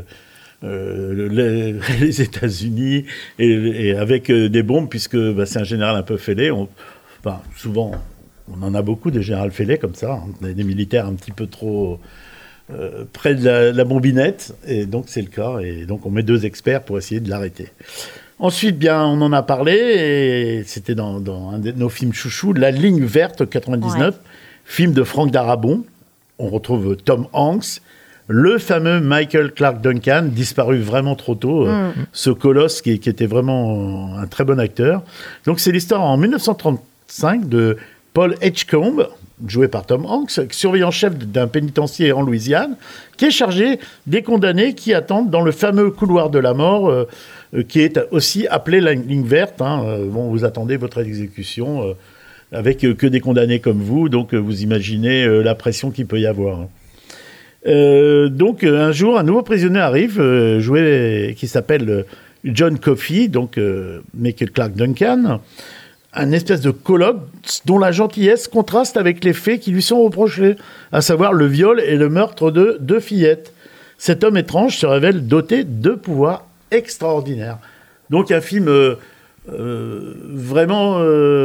les États-Unis et avec des bombes, puisque c'est un général un peu fêlé. Souvent... On en a beaucoup des générales fêlés comme ça, des militaires un petit peu trop près de la bombinette, et donc c'est le cas, et donc on met 2 experts pour essayer de l'arrêter. Ensuite, on en a parlé, et c'était dans un de nos films chouchous, La Ligne Verte 99, film de Frank Darabont. On retrouve Tom Hanks, le fameux Michael Clarke Duncan, disparu vraiment trop tôt, ce colosse qui était vraiment un très bon acteur. Donc c'est l'histoire en 1935 de Paul Edgecombe, joué par Tom Hanks, surveillant-chef d'un pénitencier en Louisiane, qui est chargé des condamnés qui attendent dans le fameux couloir de la mort, qui est aussi appelé la ligne verte. Bon, vous attendez votre exécution avec que des condamnés comme vous, donc vous imaginez la pression qu'il peut y avoir. Donc un jour, un nouveau prisonnier arrive, qui s'appelle John Coffey, donc Michael Clarke Duncan, un espèce de colloque dont la gentillesse contraste avec les faits qui lui sont reprochés, à savoir le viol et le meurtre de 2 fillettes. Cet homme étrange se révèle doté de pouvoirs extraordinaires. Donc un film vraiment,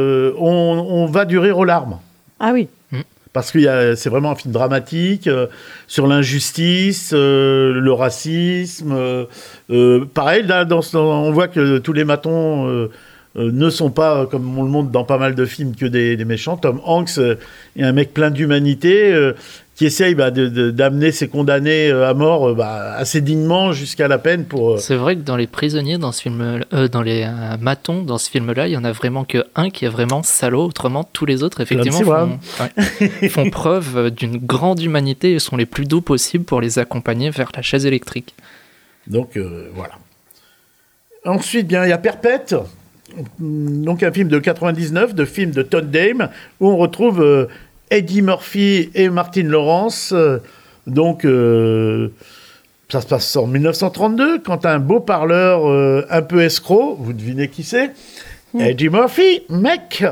on va du rire aux larmes. Ah oui. Parce que c'est vraiment un film dramatique sur l'injustice, le racisme. Pareil, là, on voit que tous les matons ne sont pas, comme on le montre dans pas mal de films, que des méchants. Tom Hanks est un mec plein d'humanité qui essaye d'amener ses condamnés à mort assez dignement jusqu'à la peine pour... C'est vrai que dans les prisonniers, dans ce film, dans les matons, dans ce film-là, il y en a vraiment qu'un qui est vraiment salaud. Autrement, tous les autres, effectivement, font preuve d'une grande humanité et sont les plus doux possibles pour les accompagner vers la chaise électrique. Donc, voilà. Ensuite, bien, il y a Perpète, donc un film de 99, de film de Todd Dame, où on retrouve... Eddie Murphy et Martin Lawrence. Donc, ça se passe en 1932, quand un beau parleur un peu escroc, vous devinez qui c'est, Eddie Murphy, mec,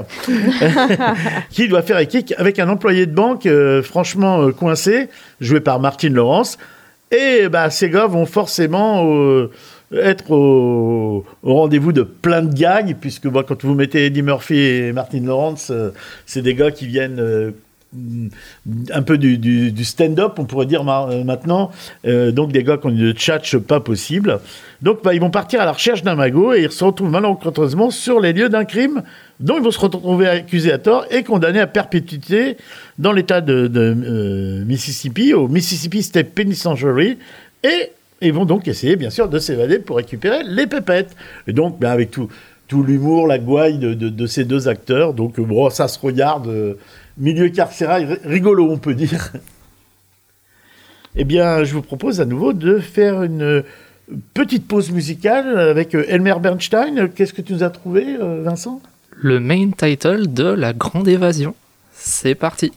qui doit faire équipe avec un employé de banque franchement coincé, joué par Martin Lawrence. Et ces gars vont forcément être au rendez-vous de plein de gags, puisque quand vous mettez Eddie Murphy et Martin Lawrence, c'est des gars qui viennent... un peu du stand-up, on pourrait dire maintenant, donc des gars qui ont une tchatche pas possible. Donc ils vont partir à la recherche d'un magot et ils se retrouvent malencontreusement sur les lieux d'un crime dont ils vont se retrouver accusés à tort et condamnés à perpétuité dans l'état de Mississippi, au Mississippi State Penitentiary, et ils vont donc essayer bien sûr de s'évader pour récupérer les pépettes. Et donc avec tout l'humour, la gouaille de ces deux acteurs, donc ça se regarde... milieu carcéral rigolo, on peut dire. Eh bien, je vous propose à nouveau de faire une petite pause musicale avec Elmer Bernstein. Qu'est-ce que tu nous as trouvé, Vincent ? Le main title de La Grande Évasion. C'est parti.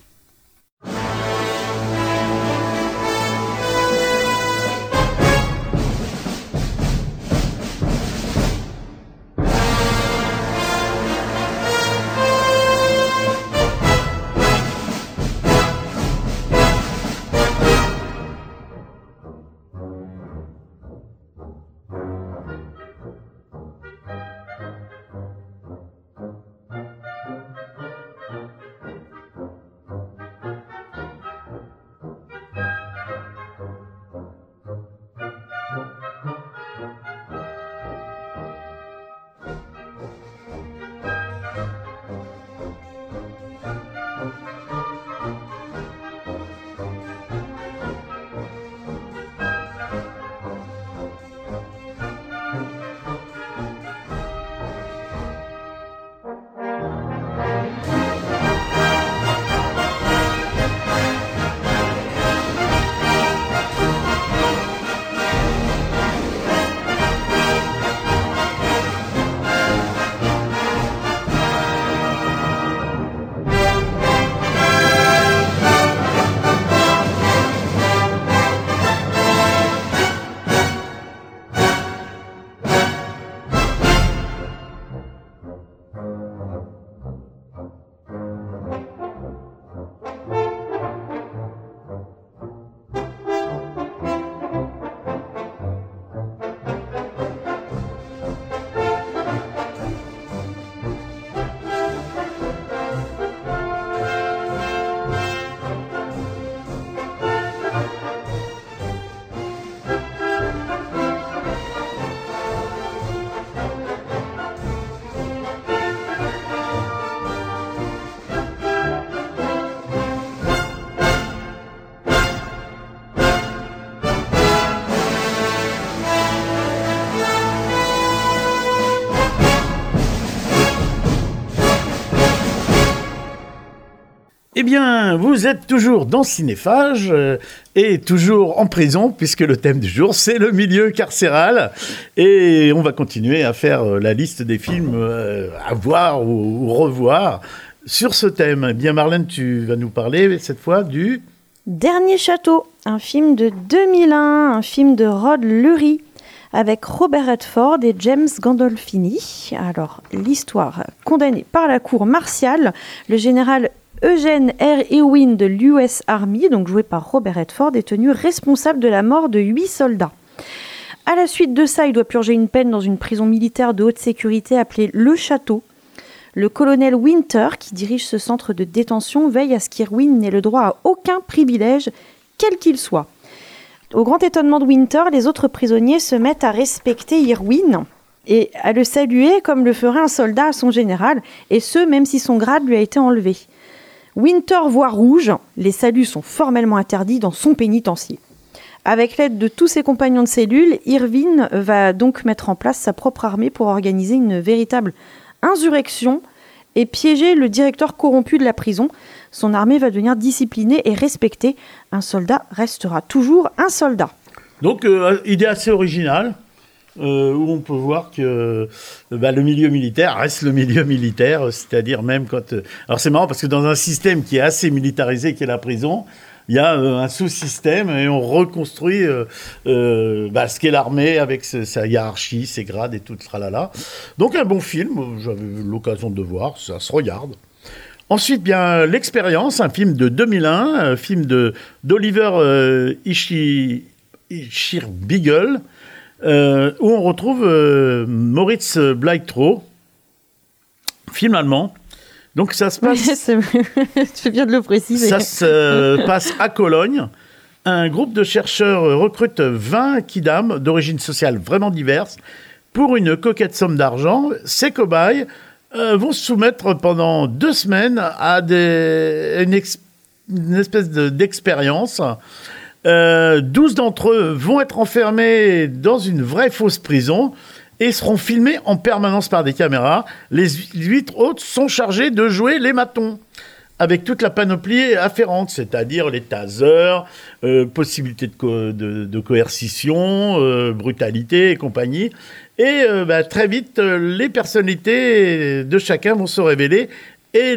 Eh bien, vous êtes toujours dans Cinéphage et toujours en prison, puisque le thème du jour, c'est le milieu carcéral. Et on va continuer à faire la liste des films à voir ou revoir sur ce thème. Eh bien, Marlène, tu vas nous parler cette fois du... Dernier Château, un film de 2001, un film de Rod Lurie, avec Robert Redford et James Gandolfini. Alors, l'histoire, condamné par la cour martiale, le général Eugene R. Ewing de l'US Army, donc joué par Robert Redford, est tenu responsable de la mort de 8 soldats. À la suite de ça, il doit purger une peine dans une prison militaire de haute sécurité appelée Le Château. Le colonel Winter, qui dirige ce centre de détention, veille à ce qu'Irwin n'ait le droit à aucun privilège, quel qu'il soit. Au grand étonnement de Winter, les autres prisonniers se mettent à respecter Irwin et à le saluer comme le ferait un soldat à son général, et ce, même si son grade lui a été enlevé. Winter voit rouge, les saluts sont formellement interdits dans son pénitencier. Avec l'aide de tous ses compagnons de cellule, Irwin va donc mettre en place sa propre armée pour organiser une véritable insurrection et piéger le directeur corrompu de la prison. Son armée va devenir disciplinée et respectée. Un soldat restera toujours un soldat. Donc, idée assez originale. Où on peut voir que le milieu militaire reste le milieu militaire, c'est-à-dire même quand... Alors c'est marrant parce que dans un système qui est assez militarisé, qui est la prison, il y a un sous-système et on reconstruit ce qu'est l'armée avec sa hiérarchie, ses grades et tout le tralala. Donc un bon film, j'avais eu l'occasion de voir, ça se regarde. Ensuite, bien, L'Expérience, un film de 2001, un film d'Oliver Hirschbiegel, où on retrouve Moritz Bleibtreu, film allemand. Donc ça se passe... Tu fais bien de le préciser. Ça se passe à Cologne. Un groupe de chercheurs recrute 20 kidam d'origine sociale vraiment diverses pour une coquette somme d'argent. Ces cobayes vont se soumettre pendant 2 semaines à une espèce d'expérience. 12 d'entre eux vont être enfermés dans une vraie fausse prison et seront filmés en permanence par des caméras. Les 8 autres sont chargés de jouer les matons, avec toute la panoplie afférente, c'est-à-dire les tasers, possibilité de coercition, brutalité et compagnie. Et très vite, les personnalités de chacun vont se révéler. Et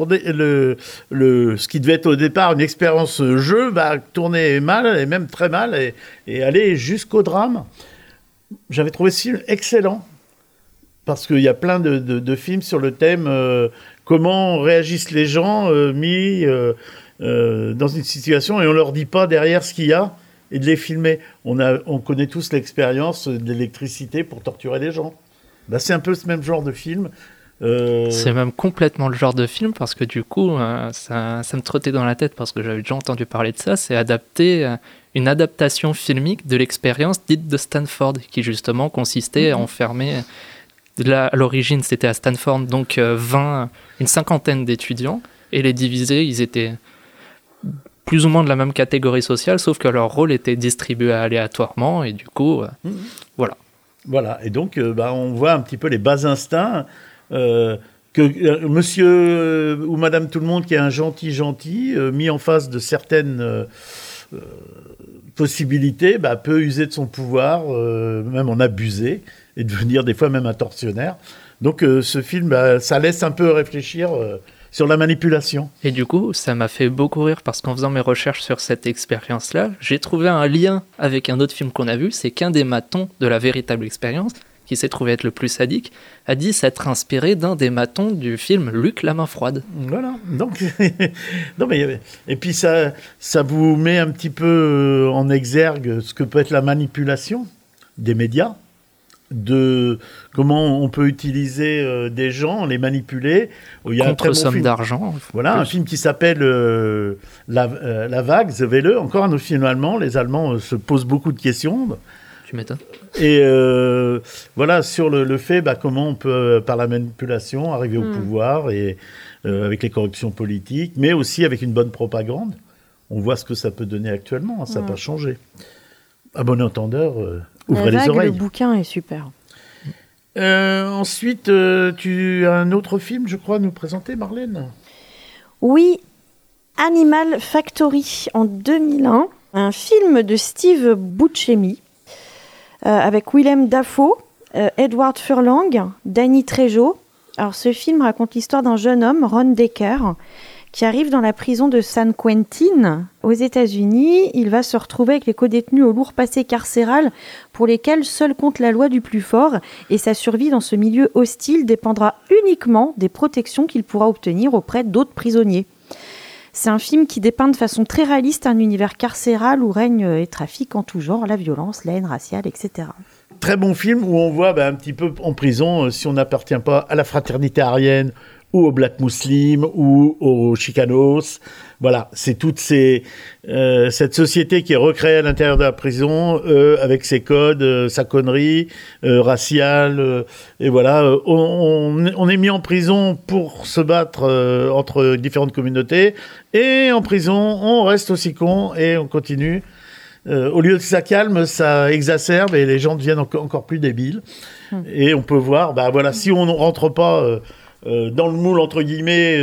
ce qui devait être au départ une expérience jeu va tourner mal, et même très mal, et aller jusqu'au drame. J'avais trouvé ce film excellent, parce qu'il y a plein de films sur le thème comment réagissent les gens mis dans une situation, et on ne leur dit pas derrière ce qu'il y a, et de les filmer. On connaît tous l'expérience de l'électricité pour torturer les gens. C'est un peu ce même genre de film. C'est même complètement le genre de film parce que du coup ça me trottait dans la tête parce que j'avais déjà entendu parler de ça. C'est une adaptation filmique de l'expérience dite de Stanford qui justement consistait à enfermer, à l'origine c'était à Stanford, donc une cinquantaine d'étudiants et les diviser, ils étaient plus ou moins de la même catégorie sociale sauf que leur rôle était distribué aléatoirement et du coup voilà. Et donc on voit un petit peu les bas instincts que monsieur ou madame tout le monde qui est un gentil mis en face de certaines possibilités peut user de son pouvoir, même en abuser et devenir des fois même un tortionnaire. Donc ce film ça laisse un peu réfléchir sur la manipulation. Et du coup ça m'a fait beaucoup rire parce qu'en faisant mes recherches sur cette expérience-là, j'ai trouvé un lien avec un autre film qu'on a vu, c'est qu'un des matons de la véritable expérience qui s'est trouvé être le plus sadique, a dit s'être inspiré d'un des matons du film Luc la main froide. Voilà, donc... et puis ça vous met un petit peu en exergue ce que peut être la manipulation des médias, de comment on peut utiliser des gens, les manipuler. Il y a contre somme d'argent. Voilà, un film qui s'appelle La Vague, The Welle, encore un autre film allemand. Les Allemands se posent beaucoup de questions. Tu m'étonnes. Et sur le fait comment on peut, par la manipulation, arriver au pouvoir, et avec les corruptions politiques, mais aussi avec une bonne propagande. On voit ce que ça peut donner actuellement, ça n'a pas changé. À bon entendeur, ouvrez les oreilles. Le bouquin est super. Ensuite, tu as un autre film, je crois, à nous présenter, Marlène ? Oui, Animal Factory en 2001, un film de Steve Buscemi avec Willem Dafoe, Edward Furlong, Danny Trejo. Alors ce film raconte l'histoire d'un jeune homme, Ron Decker, qui arrive dans la prison de San Quentin aux États-Unis. Il va se retrouver avec les codétenus au lourd passé carcéral pour lesquels seul compte la loi du plus fort, et sa survie dans ce milieu hostile dépendra uniquement des protections qu'il pourra obtenir auprès d'autres prisonniers. C'est un film qui dépeint de façon très réaliste un univers carcéral où règne et trafic en tout genre, la violence, la haine raciale, etc. Très bon film où on voit un petit peu en prison, si on n'appartient pas à la fraternité aryenne ou aux Black Muslims ou aux Chicanos. Voilà, c'est toute cette société qui est recréée à l'intérieur de la prison avec ses codes, sa connerie raciale. Et voilà, on est mis en prison pour se battre entre différentes communautés. Et en prison, on reste aussi con et on continue. Au lieu que ça calme, ça exacerbe et les gens deviennent encore plus débiles. Et on peut voir, si on ne rentre pas dans le moule, entre guillemets,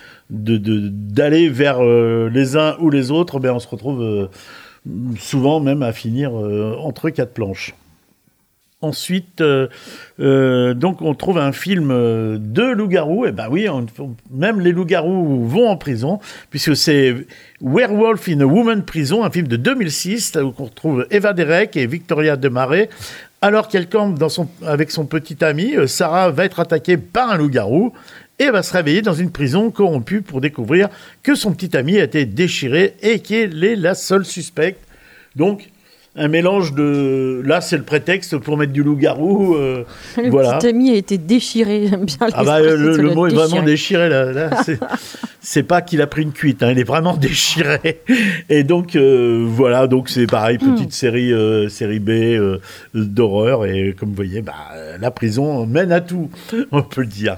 d'aller vers les uns ou les autres, on se retrouve souvent même à finir entre quatre planches. Ensuite, donc on trouve un film de loups-garous. Et oui, même les loups-garous vont en prison, puisque c'est Werewolf in a Woman Prison, un film de 2006, où on retrouve Eva Derek et Victoria Desmarais. Alors qu'elle campe avec son petit ami, Sarah va être attaquée par un loup-garou et va se réveiller dans une prison corrompue pour découvrir que son petit ami a été déchiré et qu'elle est la seule suspecte. Donc, un mélange de... Là, c'est le prétexte pour mettre du loup-garou. Le petit ami a été déchiré. J'aime bien le mot est vraiment déchiré. Là c'est pas qu'il a pris une cuite. Il est vraiment déchiré. Et donc, voilà. Donc, c'est pareil, petite série B d'horreur. Et comme vous voyez, la prison mène à tout, on peut le dire.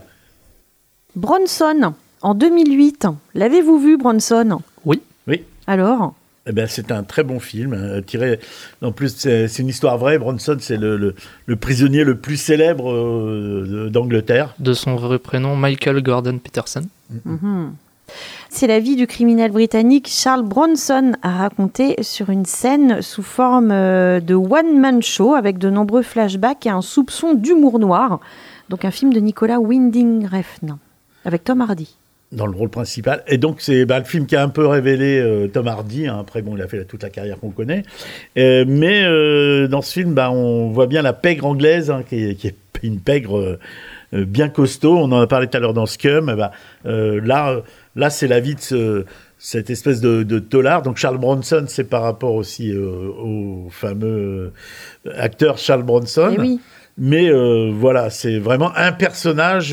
Bronson, en 2008. L'avez-vous vu, Bronson ? Oui. Alors ? C'est un très bon film, tiré... En plus, c'est une histoire vraie. Bronson, c'est le prisonnier le plus célèbre d'Angleterre. De son vrai prénom, Michael Gordon Peterson. Mm-hmm. C'est la vie du criminel britannique Charles Bronson à raconter sur une scène sous forme de one-man show avec de nombreux flashbacks et un soupçon d'humour noir. Donc un film de Nicolas Winding Refn, avec Tom Hardy. Dans le rôle principal. Et donc, c'est le film qui a un peu révélé Tom Hardy. Après, il a fait toute la carrière qu'on connaît. Mais dans ce film, on voit bien la pègre anglaise, qui est une pègre bien costaud. On en a parlé tout à l'heure dans Scum. Là, c'est la vie de cette espèce de tolard. Donc, Charles Bronson, c'est par rapport aussi au fameux acteur Charles Bronson. Et oui. Mais voilà, c'est vraiment un personnage.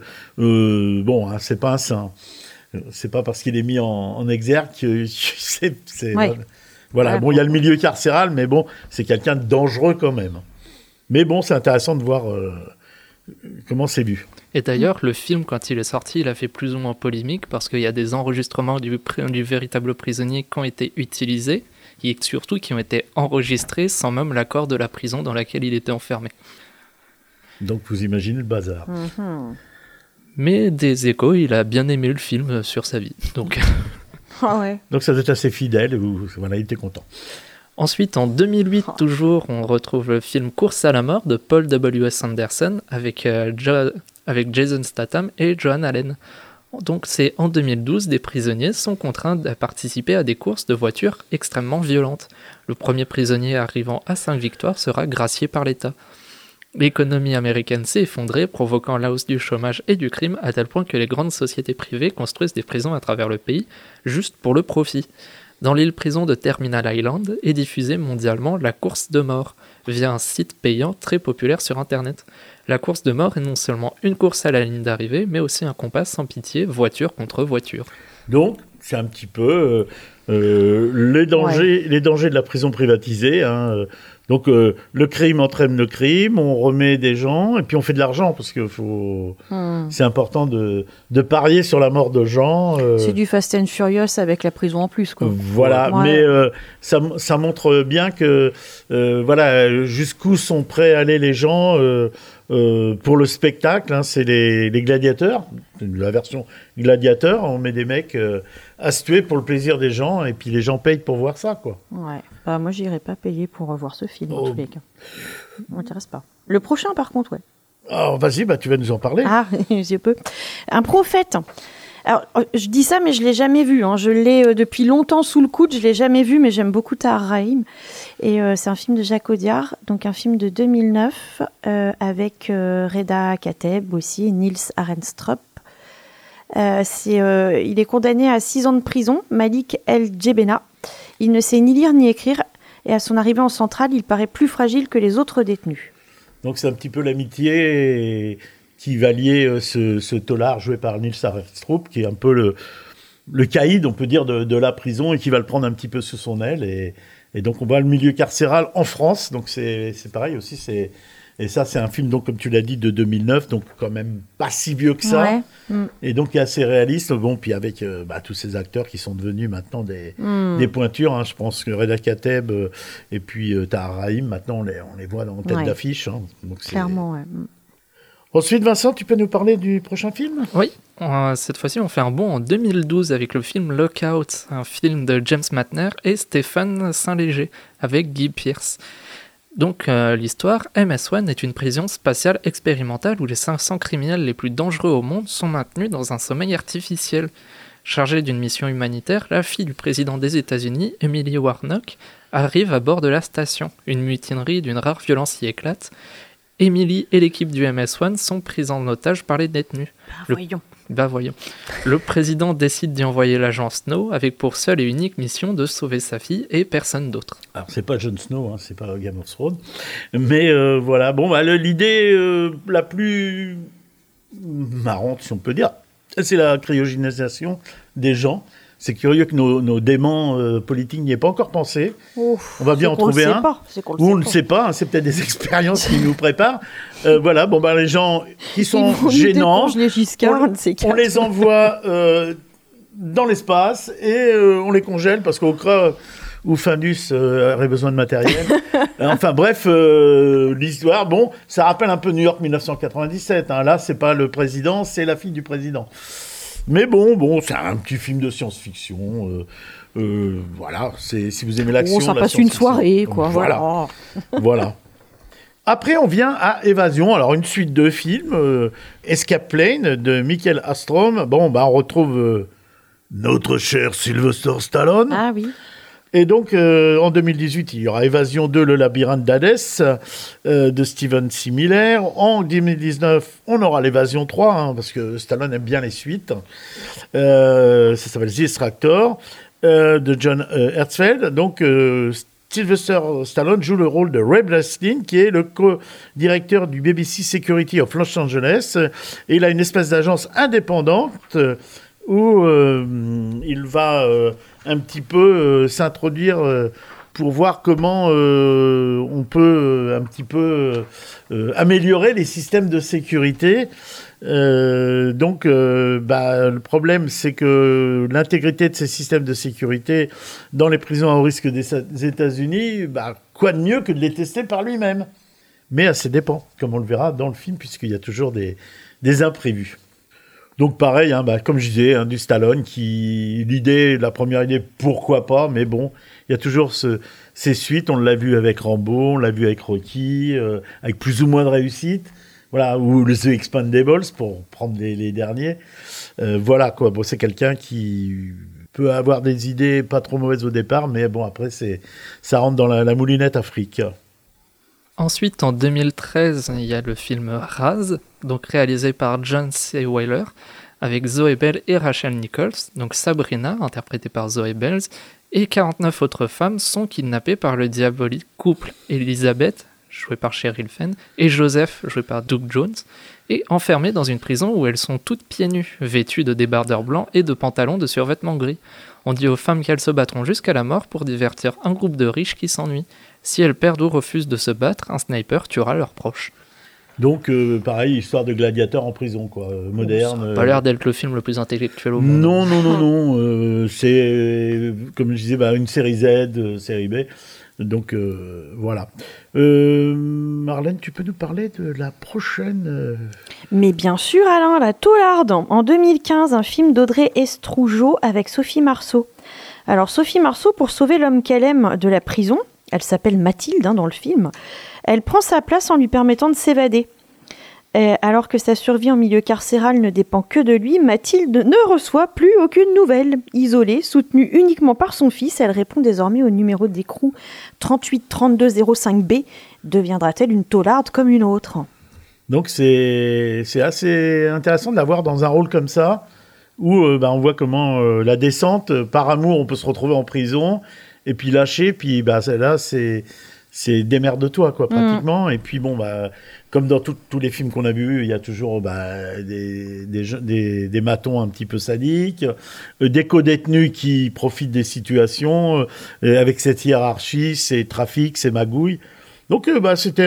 C'est pas un saint. C'est pas parce qu'il est mis en exergue que c'est. Ouais. Voilà. Il y a le milieu carcéral, mais c'est quelqu'un de dangereux quand même. Mais c'est intéressant de voir comment c'est vu. Et d'ailleurs, le film, quand il est sorti, il a fait plus ou moins polémique parce qu'il y a des enregistrements du véritable prisonnier qui ont été utilisés et surtout qui ont été enregistrés sans même l'accord de la prison dans laquelle il était enfermé. Donc vous imaginez le bazar. Mm-hmm. Mais des échos, il a bien aimé le film sur sa vie. Donc, donc ça doit être assez fidèle, il était content. Ensuite, en 2008, toujours, on retrouve le film Course à la mort de Paul W.S. Anderson avec Jason Statham et Joan Allen. Donc c'est en 2012, des prisonniers sont contraints de participer à des courses de voitures extrêmement violentes. Le premier prisonnier arrivant à 5 victoires sera gracié par l'État. L'économie américaine s'est effondrée, provoquant la hausse du chômage et du crime, à tel point que les grandes sociétés privées construisent des prisons à travers le pays, juste pour le profit. Dans l'île prison de Terminal Island est diffusée mondialement la course de mort, via un site payant très populaire sur Internet. La course de mort est non seulement une course à la ligne d'arrivée, mais aussi un combat sans pitié, voiture contre voiture. Donc, c'est un petit peu les dangers de la prison privatisée, Donc, le crime entraîne le crime, on remet des gens, et puis on fait de l'argent, parce que c'est important de parier sur la mort de gens. C'est du Fast and Furious avec la prison en plus, quoi. Voilà, mais ça montre bien que, jusqu'où sont prêts à aller les gens pour le spectacle, hein, c'est les gladiateurs, la version gladiateur, on met des mecs à se tuer pour le plaisir des gens, et puis les gens payent pour voir ça, quoi. Ouais. Bah, moi, j'irai pas payer pour voir ce film, en tous les cas. Ça m'intéresse pas. Le prochain, par contre, ouais. Alors, vas-y, tu vas nous en parler. Ah, je peux. Un prophète. Alors, je dis ça, mais je l'ai jamais vu. Hein. Je l'ai depuis longtemps sous le coude. Je l'ai jamais vu, mais j'aime beaucoup Tahar Rahim. Et c'est un film de Jacques Audiard, donc un film de 2009 avec Reda Kateb aussi, et Niels Arenstrup. Il est condamné à 6 ans de prison, Malik El Djebena. Il ne sait ni lire ni écrire, et à son arrivée en centrale, il paraît plus fragile que les autres détenus. Donc c'est un petit peu l'amitié qui va lier ce tolard joué par Niels Arenstrup, qui est un peu le caïd, on peut dire, de la prison, et qui va le prendre un petit peu sous son aile. Et donc on voit le milieu carcéral en France, donc c'est pareil aussi. Et ça, c'est un film, donc, comme tu l'as dit, de 2009, donc quand même pas si vieux que ça. Ouais. Et donc, il est assez réaliste. Bon, puis avec tous ces acteurs qui sont devenus maintenant des pointures. Hein. Je pense que Reda Kateb et puis Tahar Rahim, maintenant, on les voit en tête d'affiche. Hein. Donc, clairement, ouais. Ensuite, Vincent, tu peux nous parler du prochain film ? Oui, cette fois-ci, on fait un bond en 2012 avec le film Lockout, un film de James Matner et Stéphane Saint-Léger, avec Guy Pearce. Donc, l'histoire, MS-1 est une prison spatiale expérimentale où les 500 criminels les plus dangereux au monde sont maintenus dans un sommeil artificiel. Chargée d'une mission humanitaire, la fille du président des États-Unis, Emily Warnock, arrive à bord de la station. Une mutinerie d'une rare violence y éclate. Emily et l'équipe du MS-1 sont prises en otage par les détenus. Voyons. Le président décide d'y envoyer l'agent Snow avec pour seule et unique mission de sauver sa fille et personne d'autre. Alors c'est pas Jon Snow, hein, c'est pas Game of Thrones, mais voilà. Bon, l'idée la plus marrante, si on peut dire, c'est la cryogénisation des gens. C'est curieux que nos déments politiques n'y aient pas encore pensé. Ouf, on va bien en trouver un. Ou on ne sait pas, hein, c'est peut-être des expériences qui nous préparent. Voilà, les gens qui sont gênants, on les envoie dans l'espace et on les congèle parce qu'au cas où Findus aurait besoin de matériel. Enfin bref, l'histoire, ça rappelle un peu New York 1997. Hein. Là, c'est pas le président, c'est la fille du président. Mais c'est un petit film de science-fiction. Voilà, si vous aimez l'action, ça passe une soirée, quoi. Voilà. Après, on vient à Évasion. Alors, une suite de films. Escape Plane de Michael Astrom. On retrouve notre cher Sylvester Stallone. Ah oui. Et donc, en 2018, il y aura Évasion 2, le labyrinthe d'Hadès, de Steven C. Miller. En 2019, on aura l'Évasion 3, parce que Stallone aime bien les suites. Ça s'appelle The Extractor, de John Hertzfeld. Donc, Sylvester Stallone joue le rôle de Ray Blaskin, qui est le co-directeur du BBC Security of Los Angeles. Et il a une espèce d'agence indépendante où il va un petit peu s'introduire pour voir comment on peut un petit peu améliorer les systèmes de sécurité. Donc, le problème, c'est que l'intégrité de ces systèmes de sécurité dans les prisons à haut risque des États-Unis, quoi de mieux que de les tester par lui-même ? Mais à ses dépens, comme on le verra dans le film, puisqu'il y a toujours des imprévus. Donc pareil, comme je disais, du Stallone la première idée, pourquoi pas, mais il y a toujours ces suites, on l'a vu avec Rambo, on l'a vu avec Rocky, avec plus ou moins de réussite, voilà, ou le The Expendables, pour prendre les derniers. Voilà, quoi, c'est quelqu'un qui peut avoir des idées pas trop mauvaises au départ, mais après, ça rentre dans la moulinette Afrique. Ensuite, en 2013, il y a le film Raz, donc réalisé par John C. Wheeler, avec Zoe Bell et Rachel Nichols. Donc Sabrina, interprétée par Zoe Bell, et 49 autres femmes sont kidnappées par le diabolique couple Elizabeth, jouée par Sheryl Fenn, et Joseph, joué par Doug Jones, et enfermées dans une prison où elles sont toutes pieds nus, vêtues de débardeurs blancs et de pantalons de survêtements gris. On dit aux femmes qu'elles se battront jusqu'à la mort pour divertir un groupe de riches qui s'ennuient. Si elles perdent ou refusent de se battre, un sniper tuera leurs proches. Donc, pareil, histoire de gladiateur en prison, quoi, moderne. Ça n'a pas l'air d'être le film le plus intellectuel au monde. Non. C'est, comme je disais, une série Z, série B. Donc voilà. Marlène, tu peux nous parler de la prochaine Mais bien sûr, Alain, La Taularde. En 2015, un film d'Audrey Estrougeau avec Sophie Marceau. Alors Sophie Marceau, pour sauver l'homme qu'elle aime de la prison, elle s'appelle Mathilde dans le film, elle prend sa place en lui permettant de s'évader. Alors que sa survie en milieu carcéral ne dépend que de lui, Mathilde ne reçoit plus aucune nouvelle. Isolée, soutenue uniquement par son fils, elle répond désormais au numéro d'écrou 383205B. Deviendra-t-elle une taularde comme une autre ? Donc c'est assez intéressant de la voir dans un rôle comme ça, où on voit comment la descente, par amour, on peut se retrouver en prison, et puis lâcher, puis là c'est démerde-toi, quoi, pratiquement. Et puis comme dans tous les films qu'on a vus, il y a toujours des matons un petit peu sadiques, des co-détenus qui profitent des situations, avec cette hiérarchie, ces trafics, ces magouilles. Donc c'est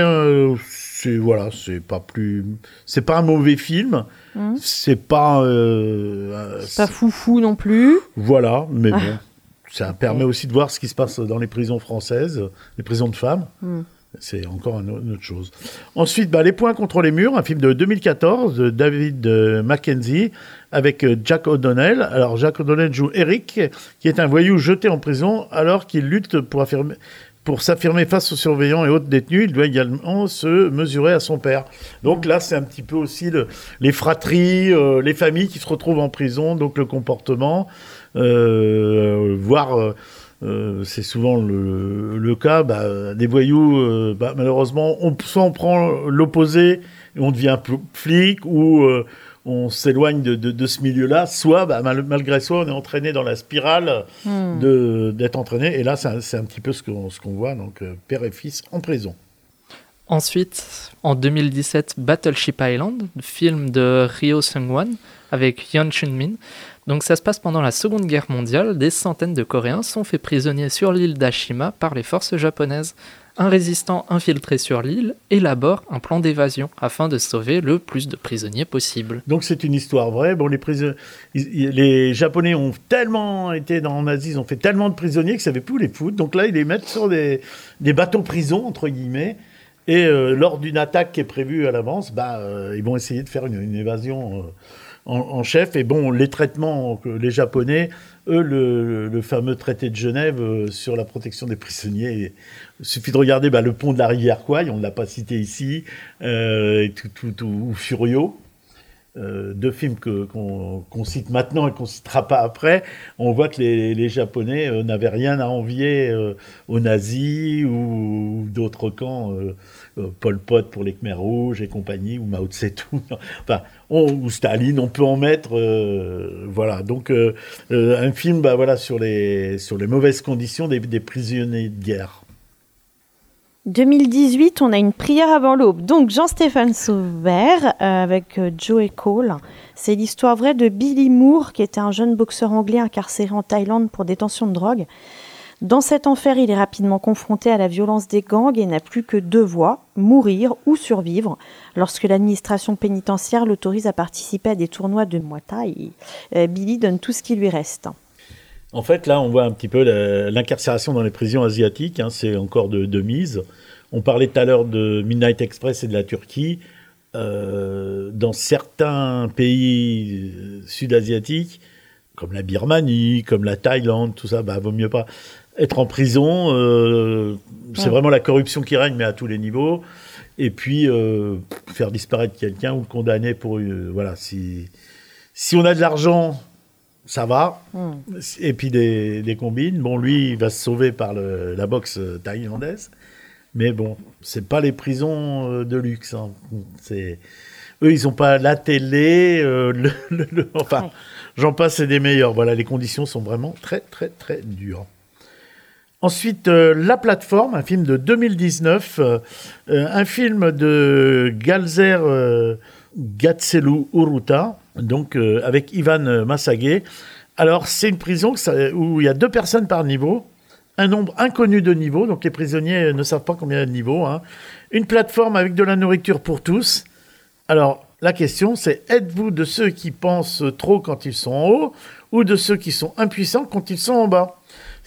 pas un mauvais film, c'est pas foufou non plus. Voilà, mais bon, ça permet aussi de voir ce qui se passe dans les prisons françaises, les prisons de femmes. C'est encore une autre chose. Ensuite, Les Poings contre les murs, un film de 2014 de David Mackenzie avec Jack O'Donnell. Alors, Jack O'Donnell joue Eric, qui est un voyou jeté en prison alors qu'il lutte pour s'affirmer face aux surveillants et autres détenus. Il doit également se mesurer à son père. Donc là, c'est un petit peu aussi les fratries, les familles qui se retrouvent en prison, donc le comportement, voire... c'est souvent le cas, des voyous, malheureusement, soit on prend l'opposé et on devient flic, ou on s'éloigne de ce milieu-là, soit malgré soi on est entraîné dans la spirale d'être entraîné, et là c'est un petit peu ce qu'on voit, donc père et fils en prison. Ensuite, en 2017, Battleship Island, film de Ryo Seung-won avec Yeon Chun-min. Donc ça se passe pendant la Seconde Guerre mondiale. Des centaines de Coréens sont faits prisonniers sur l'île d'Ashima par les forces japonaises. Un résistant infiltré sur l'île élabore un plan d'évasion afin de sauver le plus de prisonniers possible. Donc c'est une histoire vraie. Bon, les Japonais ont tellement été en Asie, ils ont fait tellement de prisonniers qu'ils ne savaient plus où les foutre. Donc là, ils les mettent sur des bateaux prisons, entre guillemets. Et lors d'une attaque qui est prévue à l'avance, ils vont essayer de faire une évasion en chef. Et bon, les traitements que les Japonais, eux, le fameux traité de Genève sur la protection des prisonniers, il suffit de regarder le pont de la rivière Kwai, on ne l'a pas cité ici, ou Furio, deux films qu'on cite maintenant et qu'on ne citera pas après. On voit que les Japonais n'avaient rien à envier aux nazis ou d'autres camps, Pol Pot pour les Khmers rouges et compagnie, ou Mao Tse-tung, ou Staline, on peut en mettre, voilà. Donc un film sur les mauvaises conditions des prisonniers de guerre. 2018, on a Une prière avant l'aube. Donc Jean-Stéphane Sauvert avec Joe Cole. C'est l'histoire vraie de Billy Moore, qui était un jeune boxeur anglais incarcéré en Thaïlande pour détention de drogue. Dans cet enfer, il est rapidement confronté à la violence des gangs et n'a plus que deux voies, mourir ou survivre. Lorsque l'administration pénitentiaire l'autorise à participer à des tournois de Muay Thai, Billy donne tout ce qui lui reste. En fait, là, on voit un petit peu l'incarcération dans les prisons asiatiques. C'est encore de mise. On parlait tout à l'heure de Midnight Express et de la Turquie. Dans certains pays sud-asiatiques, comme la Birmanie, comme la Thaïlande, tout ça, vaut mieux pas être en prison. C'est vraiment la corruption qui règne, mais à tous les niveaux. Et puis, faire disparaître quelqu'un ou le condamner pour... voilà, si on a de l'argent... ça va. Et puis des combines. Bon, lui, il va se sauver par la boxe thaïlandaise. Mais bon, c'est pas les prisons de luxe. Eux, ils n'ont pas la télé. J'en passe, c'est des meilleurs. Voilà, les conditions sont vraiment très, très, très dures. Ensuite, La Plateforme, un film de 2019. Un film de Galzer Gatselu Uruta, donc avec Ivan Massaguet. Alors, c'est une prison où il y a 2 personnes par niveau, un nombre inconnu de niveaux, donc les prisonniers ne savent pas combien il y a de niveaux. Une plateforme avec de la nourriture pour tous. Alors, la question, c'est êtes-vous de ceux qui pensent trop quand ils sont en haut ou de ceux qui sont impuissants quand ils sont en bas ?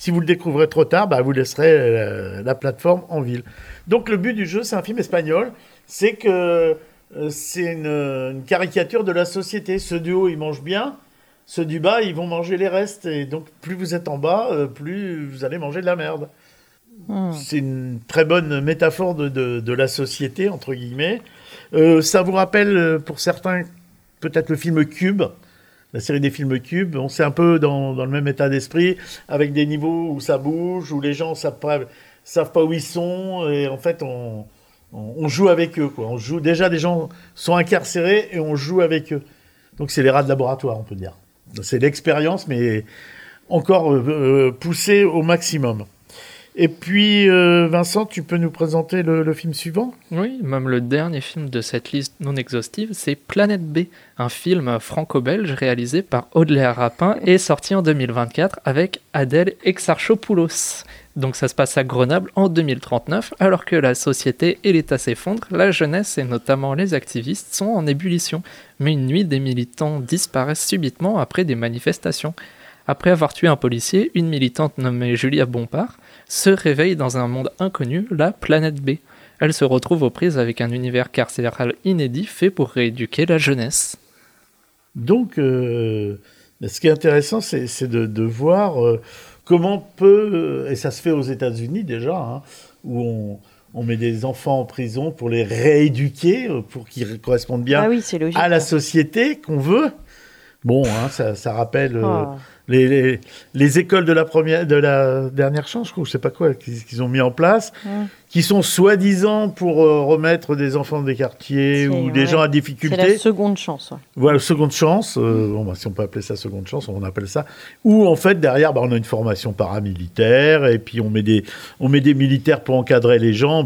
Si vous le découvrez trop tard, vous laisserez la plateforme en ville. Donc le but du jeu, c'est un film espagnol, c'est que c'est une caricature de la société. Ceux du haut, ils mangent bien, ceux du bas, ils vont manger les restes. Et donc plus vous êtes en bas, plus vous allez manger de la merde. C'est une très bonne métaphore de la société, entre guillemets. Ça vous rappelle, pour certains, peut-être le film Cube, la série des films Cube. On c'est un peu dans le même état d'esprit, avec des niveaux où ça bouge, où les gens savent pas où ils sont, et en fait, on joue avec eux, quoi. Déjà, des gens sont incarcérés, et on joue avec eux. Donc, c'est les rats de laboratoire, on peut dire. C'est l'expérience, mais encore poussée au maximum. Et puis, Vincent, tu peux nous présenter le film suivant ? Oui, même le dernier film de cette liste non exhaustive, c'est Planète B, un film franco-belge réalisé par Audley Rapin et sorti en 2024 avec Adèle Exarchopoulos. Donc ça se passe à Grenoble en 2039, alors que la société et l'État s'effondrent, la jeunesse et notamment les activistes sont en ébullition. Mais une nuit, des militants disparaissent subitement après des manifestations. Après avoir tué un policier, une militante nommée Julia Bompard se réveille dans un monde inconnu, la Planète B. Elle se retrouve aux prises avec un univers carcéral inédit fait pour rééduquer la jeunesse. Donc, ce qui est intéressant, c'est de voir comment et ça se fait aux États-Unis déjà, où on met des enfants en prison pour les rééduquer, pour qu'ils correspondent bien à la société qu'on veut. Bon, ça rappelle les écoles de la dernière chance, je crois, je sais pas quoi, qu'ils ont mis en place, qui sont soi-disant pour remettre des enfants des quartiers ou des gens à difficulté. C'est la seconde chance. Ouais. Voilà, seconde chance. Si on peut appeler ça seconde chance, on appelle ça. Ou en fait, derrière, on a une formation paramilitaire et puis on met des militaires pour encadrer les gens.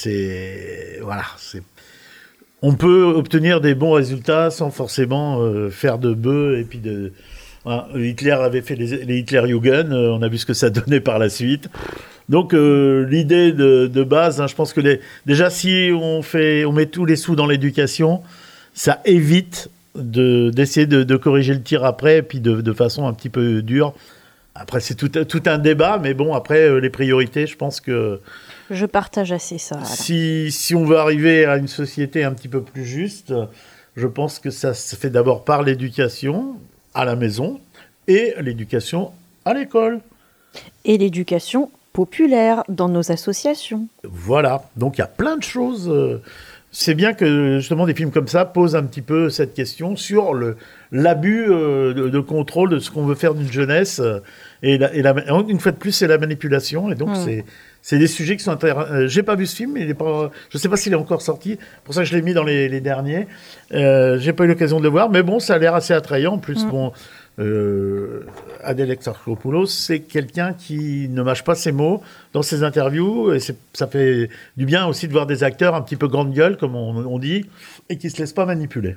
On peut obtenir des bons résultats sans forcément faire de bœufs et puis Hitler avait fait les Hitlerjugend, on a vu ce que ça donnait par la suite. Donc l'idée de base, je pense que déjà si on met tous les sous dans l'éducation, ça évite d'essayer de corriger le tir après, et puis de façon un petit peu dure. Après c'est tout un débat, mais bon, après les priorités, je pense que... Je partage assez ça. Voilà. Si on veut arriver à une société un petit peu plus juste, je pense que ça se fait d'abord par l'éducation à la maison et l'éducation à l'école. Et l'éducation populaire dans nos associations. Voilà, donc il y a plein de choses. C'est bien que justement des films comme ça posent un petit peu cette question sur l'abus de contrôle de ce qu'on veut faire d'une jeunesse. Une fois de plus, c'est la manipulation. Et donc, c'est des sujets qui sont intéressants. J'ai pas vu ce film, je ne sais pas s'il est encore sorti. Pour ça que je l'ai mis dans les derniers. J'ai pas eu l'occasion de le voir, mais bon, ça a l'air assez attrayant. En plus, Adèle Exarchopoulos, c'est quelqu'un qui ne mâche pas ses mots dans ses interviews. Et ça fait du bien aussi de voir des acteurs un petit peu grande gueule, comme on dit, et qui se laissent pas manipuler.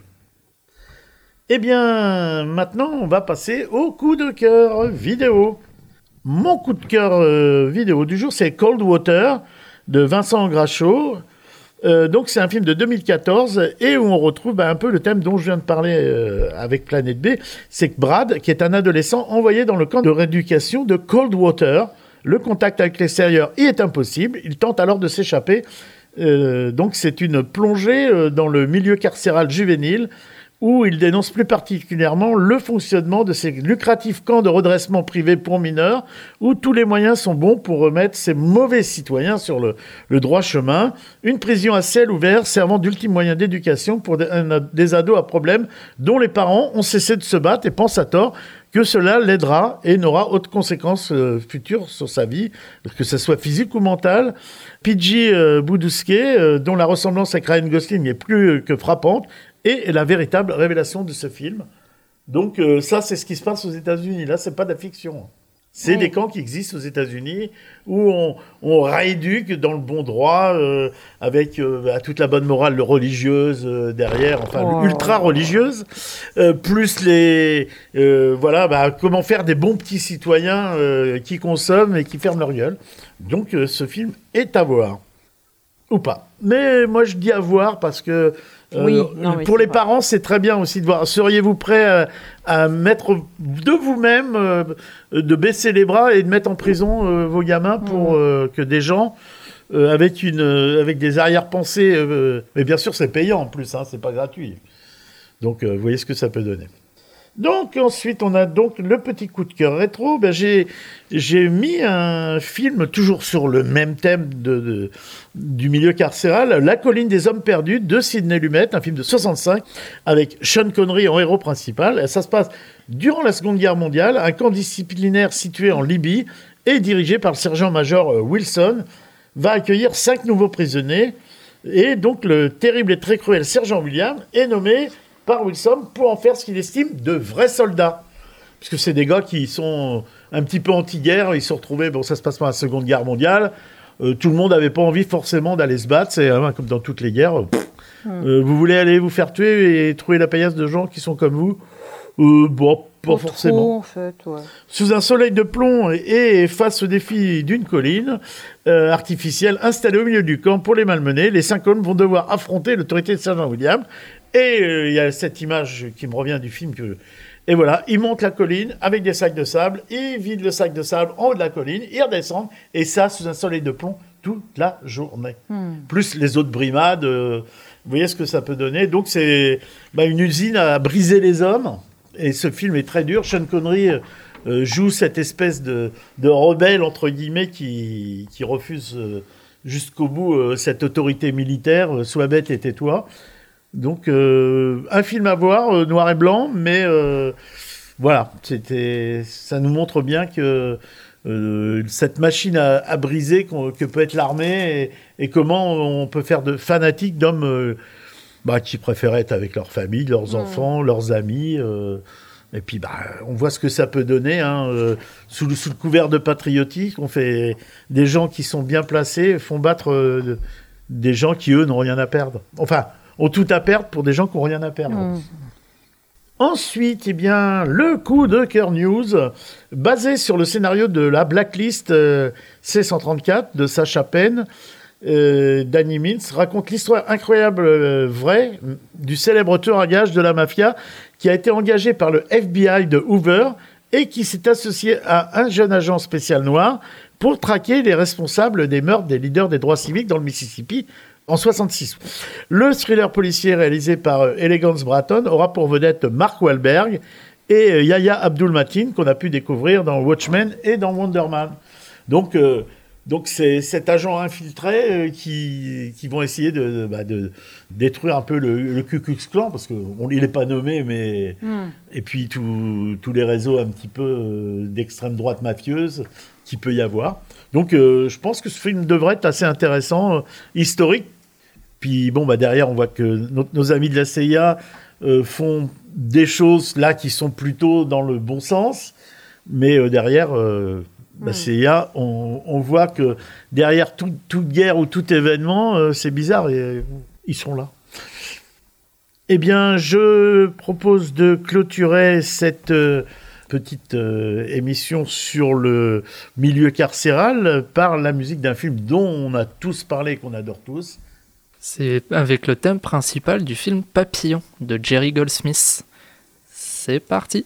Eh bien, maintenant, on va passer au coup de cœur vidéo. Mon coup de cœur vidéo du jour, c'est Cold Water de Vincent Grachaud. Donc, c'est un film de 2014 et où on retrouve un peu le thème dont je viens de parler avec Planète B. C'est que Brad, qui est un adolescent envoyé dans le camp de rééducation de Cold Water, le contact avec l'extérieur y est impossible. Il tente alors de s'échapper. Donc, c'est une plongée dans le milieu carcéral juvénile, où il dénonce plus particulièrement le fonctionnement de ces lucratifs camps de redressement privé pour mineurs, où tous les moyens sont bons pour remettre ces mauvais citoyens sur le droit chemin. Une prison à ciel ouvert servant d'ultime moyen d'éducation pour des ados à problème dont les parents ont cessé de se battre et pensent à tort que cela l'aidera et n'aura aucune conséquence future sur sa vie, que ce soit physique ou mentale. Pidgey Boudouske, dont la ressemblance avec Ryan Gosling est plus que frappante, et la véritable révélation de ce film. Donc ça, c'est ce qui se passe aux États-Unis. Là, c'est pas de la fiction. C'est des camps qui existent aux États-Unis où on rééduque dans le bon droit avec toute la bonne morale religieuse derrière, ultra religieuse, plus comment faire des bons petits citoyens qui consomment et qui ferment leur gueule. Donc ce film est à voir. Ou pas. Mais moi, je dis à voir parce que Oui, non, oui, pour c'est les vrai. parents, c'est très bien aussi de voir. Seriez-vous prêt à mettre de vous-même, de baisser les bras et de mettre en prison vos gamins pour que des gens avec des arrière-pensées, mais bien sûr c'est payant en plus, hein, c'est pas gratuit. Donc vous voyez ce que ça peut donner. Donc ensuite on a donc le petit coup de cœur rétro. Ben, j'ai mis un film toujours sur le même thème du milieu carcéral, La colline des hommes perdus de Sidney Lumet, un film de 65 avec Sean Connery en héros principal. Et ça se passe durant la Seconde Guerre mondiale, un camp disciplinaire situé en Libye et dirigé par le sergent-major Wilson va accueillir 5 nouveaux prisonniers. Et donc le terrible et très cruel sergent William est nommé par Wilson pour en faire ce qu'il estime de vrais soldats. Puisque c'est des gars qui sont un petit peu anti-guerre, ils se sont retrouvés, bon ça se passe pendant la Seconde Guerre mondiale, tout le monde n'avait pas envie forcément d'aller se battre, c'est comme dans toutes les guerres. Vous voulez aller vous faire tuer et trouver la paillasse de gens qui sont comme vous bon, pas forcément. Trop, en fait, ouais. Sous un soleil de plomb et face au défi d'une colline artificielle installée au milieu du camp pour les malmener, les 5 hommes vont devoir affronter l'autorité de sergent William. Et il y a cette image qui me revient du film. Et voilà, ils montent la colline avec des sacs de sable, ils vident le sac de sable en haut de la colline, ils redescendent, et ça sous un soleil de plomb toute la journée. Plus les autres brimades, vous voyez ce que ça peut donner. Donc c'est une usine à briser les hommes, et ce film est très dur. Sean Connery joue cette espèce de rebelle, entre guillemets, qui refuse jusqu'au bout cette autorité militaire, sois bête et tais-toi. Donc, un film à voir, noir et blanc, mais voilà, ça nous montre bien que cette machine à briser que peut être l'armée et comment on peut faire de fanatiques d'hommes qui préfèrent être avec leur famille, leurs enfants, leurs amis. Et puis, on voit ce que ça peut donner. Hein, sous le couvert de patriotique, on fait des gens qui sont bien placés, font battre des gens qui, eux, n'ont rien à perdre. Enfin, ont tout à perdre pour des gens qui n'ont rien à perdre. Ensuite, le coup de cœur news, basé sur le scénario de la Blacklist C-134 de Sacha Penn, Danny Mintz, raconte l'histoire incroyable, vraie, du célèbre tueur à gages de la mafia qui a été engagé par le FBI de Hoover et qui s'est associé à un jeune agent spécial noir pour traquer les responsables des meurtres des leaders des droits civiques dans le Mississippi en 66. Le thriller policier réalisé par Elegance Bratton aura pour vedette Mark Wahlberg et Yahya Abdul-Mateen qu'on a pu découvrir dans Watchmen et dans Wonder Man. Donc c'est cet agent infiltré qui vont essayer de détruire un peu le Ku Klux Klan parce qu'il n'est pas nommé, mais et puis tous les réseaux un petit peu d'extrême droite mafieuse qu'il peut y avoir. Donc je pense que ce film devrait être assez intéressant, historique. Puis derrière, on voit que nos amis de la CIA font des choses là qui sont plutôt dans le bon sens, mais derrière, la CIA, on voit que derrière toute guerre ou tout événement, c'est bizarre, et ils sont là. Eh bien, je propose de clôturer cette petite émission sur le milieu carcéral par la musique d'un film dont on a tous parlé et qu'on adore tous. C'est avec le thème principal du film Papillon de Jerry Goldsmith. C'est parti.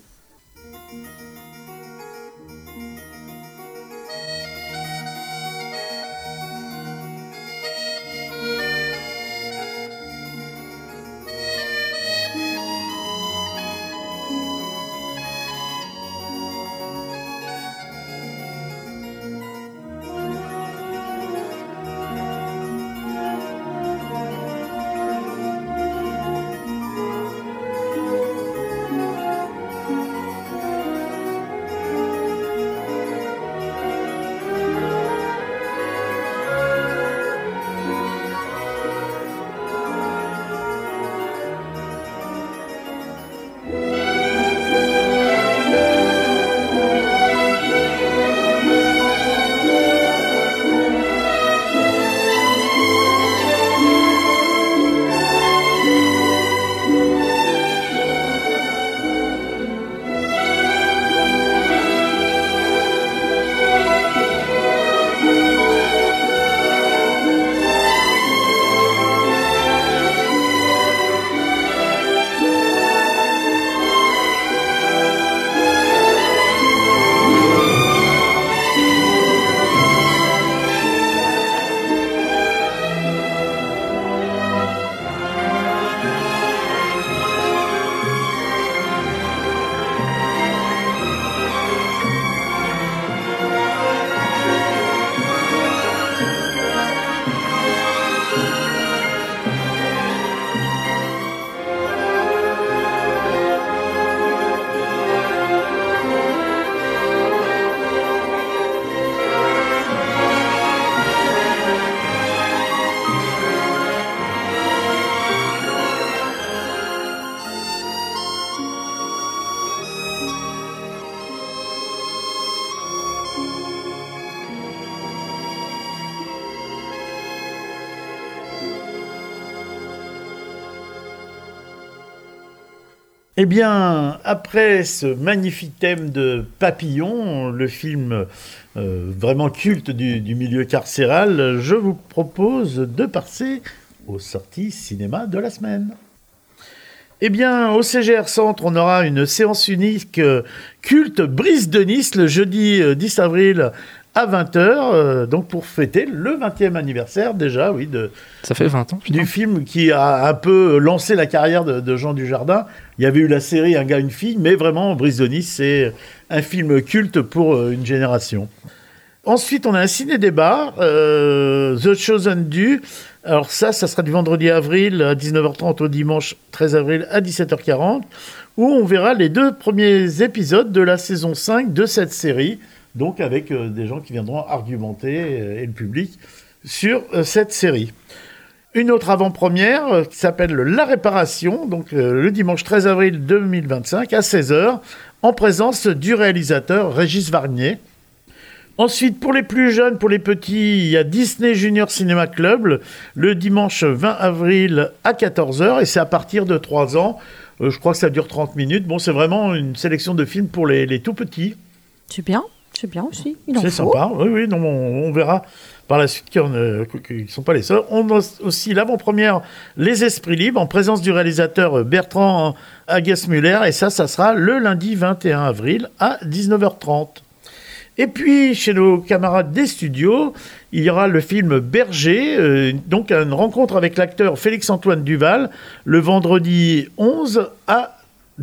Eh bien, après ce magnifique thème de Papillon, le film vraiment culte du milieu carcéral, je vous propose de passer aux sorties cinéma de la semaine. Eh bien, au CGR Centre, on aura une séance unique culte Brise de Nice le jeudi 10 avril à 20h, donc pour fêter le 20e anniversaire déjà, oui, ça fait 20 ans, du film qui a un peu lancé la carrière de Jean Dujardin. Il y avait eu la série Un gars, une fille, mais vraiment, Brise de Nice, c'est un film culte pour une génération. Ensuite, on a un ciné-débat, The Chosen Du. Alors ça sera du vendredi avril à 19h30 au dimanche 13 avril à 17h40, où on verra les 2 premiers épisodes de la saison 5 de cette série, donc avec des gens qui viendront argumenter, et le public, sur cette série. Une autre avant-première qui s'appelle La Réparation, donc le dimanche 13 avril 2025 à 16h, en présence du réalisateur Régis Varnier. Ensuite, pour les plus jeunes, pour les petits, il y a Disney Junior Cinema Club, le dimanche 20 avril à 14h, et c'est à partir de 3 ans. Je crois que ça dure 30 minutes. Bon, c'est vraiment une sélection de films pour les tout petits. C'est bien aussi. C'est sympa, oui, non, on verra par la suite qu'ils ne sont pas les seuls. On a aussi l'avant-première Les Esprits Libres, en présence du réalisateur Bertrand Hagues-Muller, et ça sera le lundi 21 avril à 19h30. Et puis, chez nos camarades des studios, il y aura le film Berger, donc une rencontre avec l'acteur Félix-Antoine Duval, le vendredi 11 à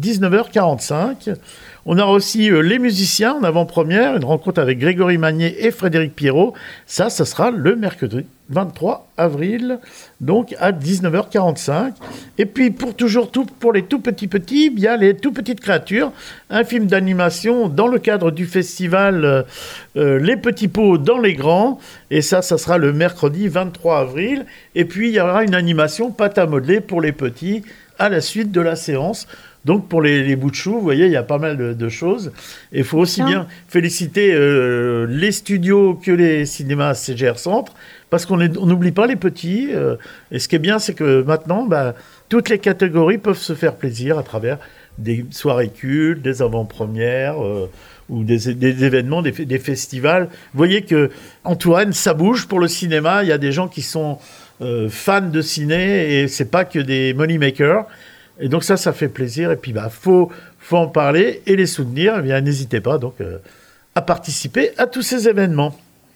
19h45. On aura aussi Les Musiciens en avant-première, une rencontre avec Grégory Magnier et Frédéric Pierrot. Ça sera le mercredi 23 avril, donc à 19h45. Et puis, pour les tout petits, il y a Les Tout Petites Créatures, un film d'animation dans le cadre du festival Les Petits Pots dans les Grands. Et ça sera le mercredi 23 avril. Et puis, il y aura une animation pâte à modeler pour les petits à la suite de la séance. Donc, pour les bouts de chou, vous voyez, il y a pas mal de choses. Et il faut aussi bien féliciter les studios que les cinémas CGR Centre, parce qu'on n'oublie pas les petits. Et ce qui est bien, c'est que maintenant, toutes les catégories peuvent se faire plaisir à travers des soirées cultes, des avant-premières, ou des événements, des festivals. Vous voyez que Antoine, ça bouge pour le cinéma. Il y a des gens qui sont fans de ciné, et c'est pas que des money makers. Et donc ça fait plaisir. Et puis, faut en parler et les soutenir. Eh bien, n'hésitez pas donc à participer à tous ces événements.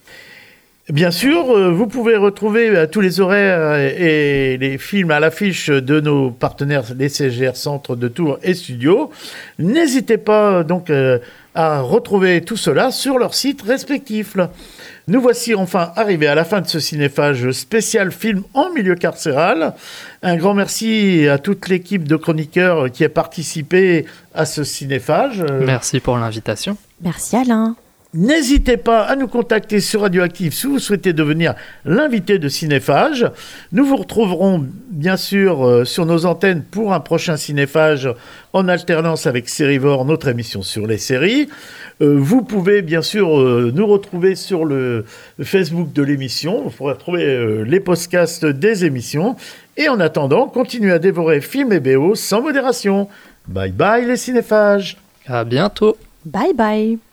Bien sûr, vous pouvez retrouver tous les horaires et les films à l'affiche de nos partenaires, les CGR Centre de Tours et Studio. N'hésitez pas donc à retrouver tout cela sur leurs sites respectifs. Nous voici enfin arrivés à la fin de ce cinéphage spécial film en milieu carcéral. Un grand merci à toute l'équipe de chroniqueurs qui a participé à ce cinéphage. Merci pour l'invitation. Merci Alain. N'hésitez pas à nous contacter sur Radioactive si vous souhaitez devenir l'invité de Cinéphage. Nous vous retrouverons bien sûr sur nos antennes pour un prochain Cinéphage en alternance avec Sérivore, notre émission sur les séries. Vous pouvez bien sûr nous retrouver sur le Facebook de l'émission. Vous pourrez retrouver les podcasts des émissions. Et en attendant, continuez à dévorer films et BO sans modération. Bye bye les cinéphages. À bientôt. Bye bye.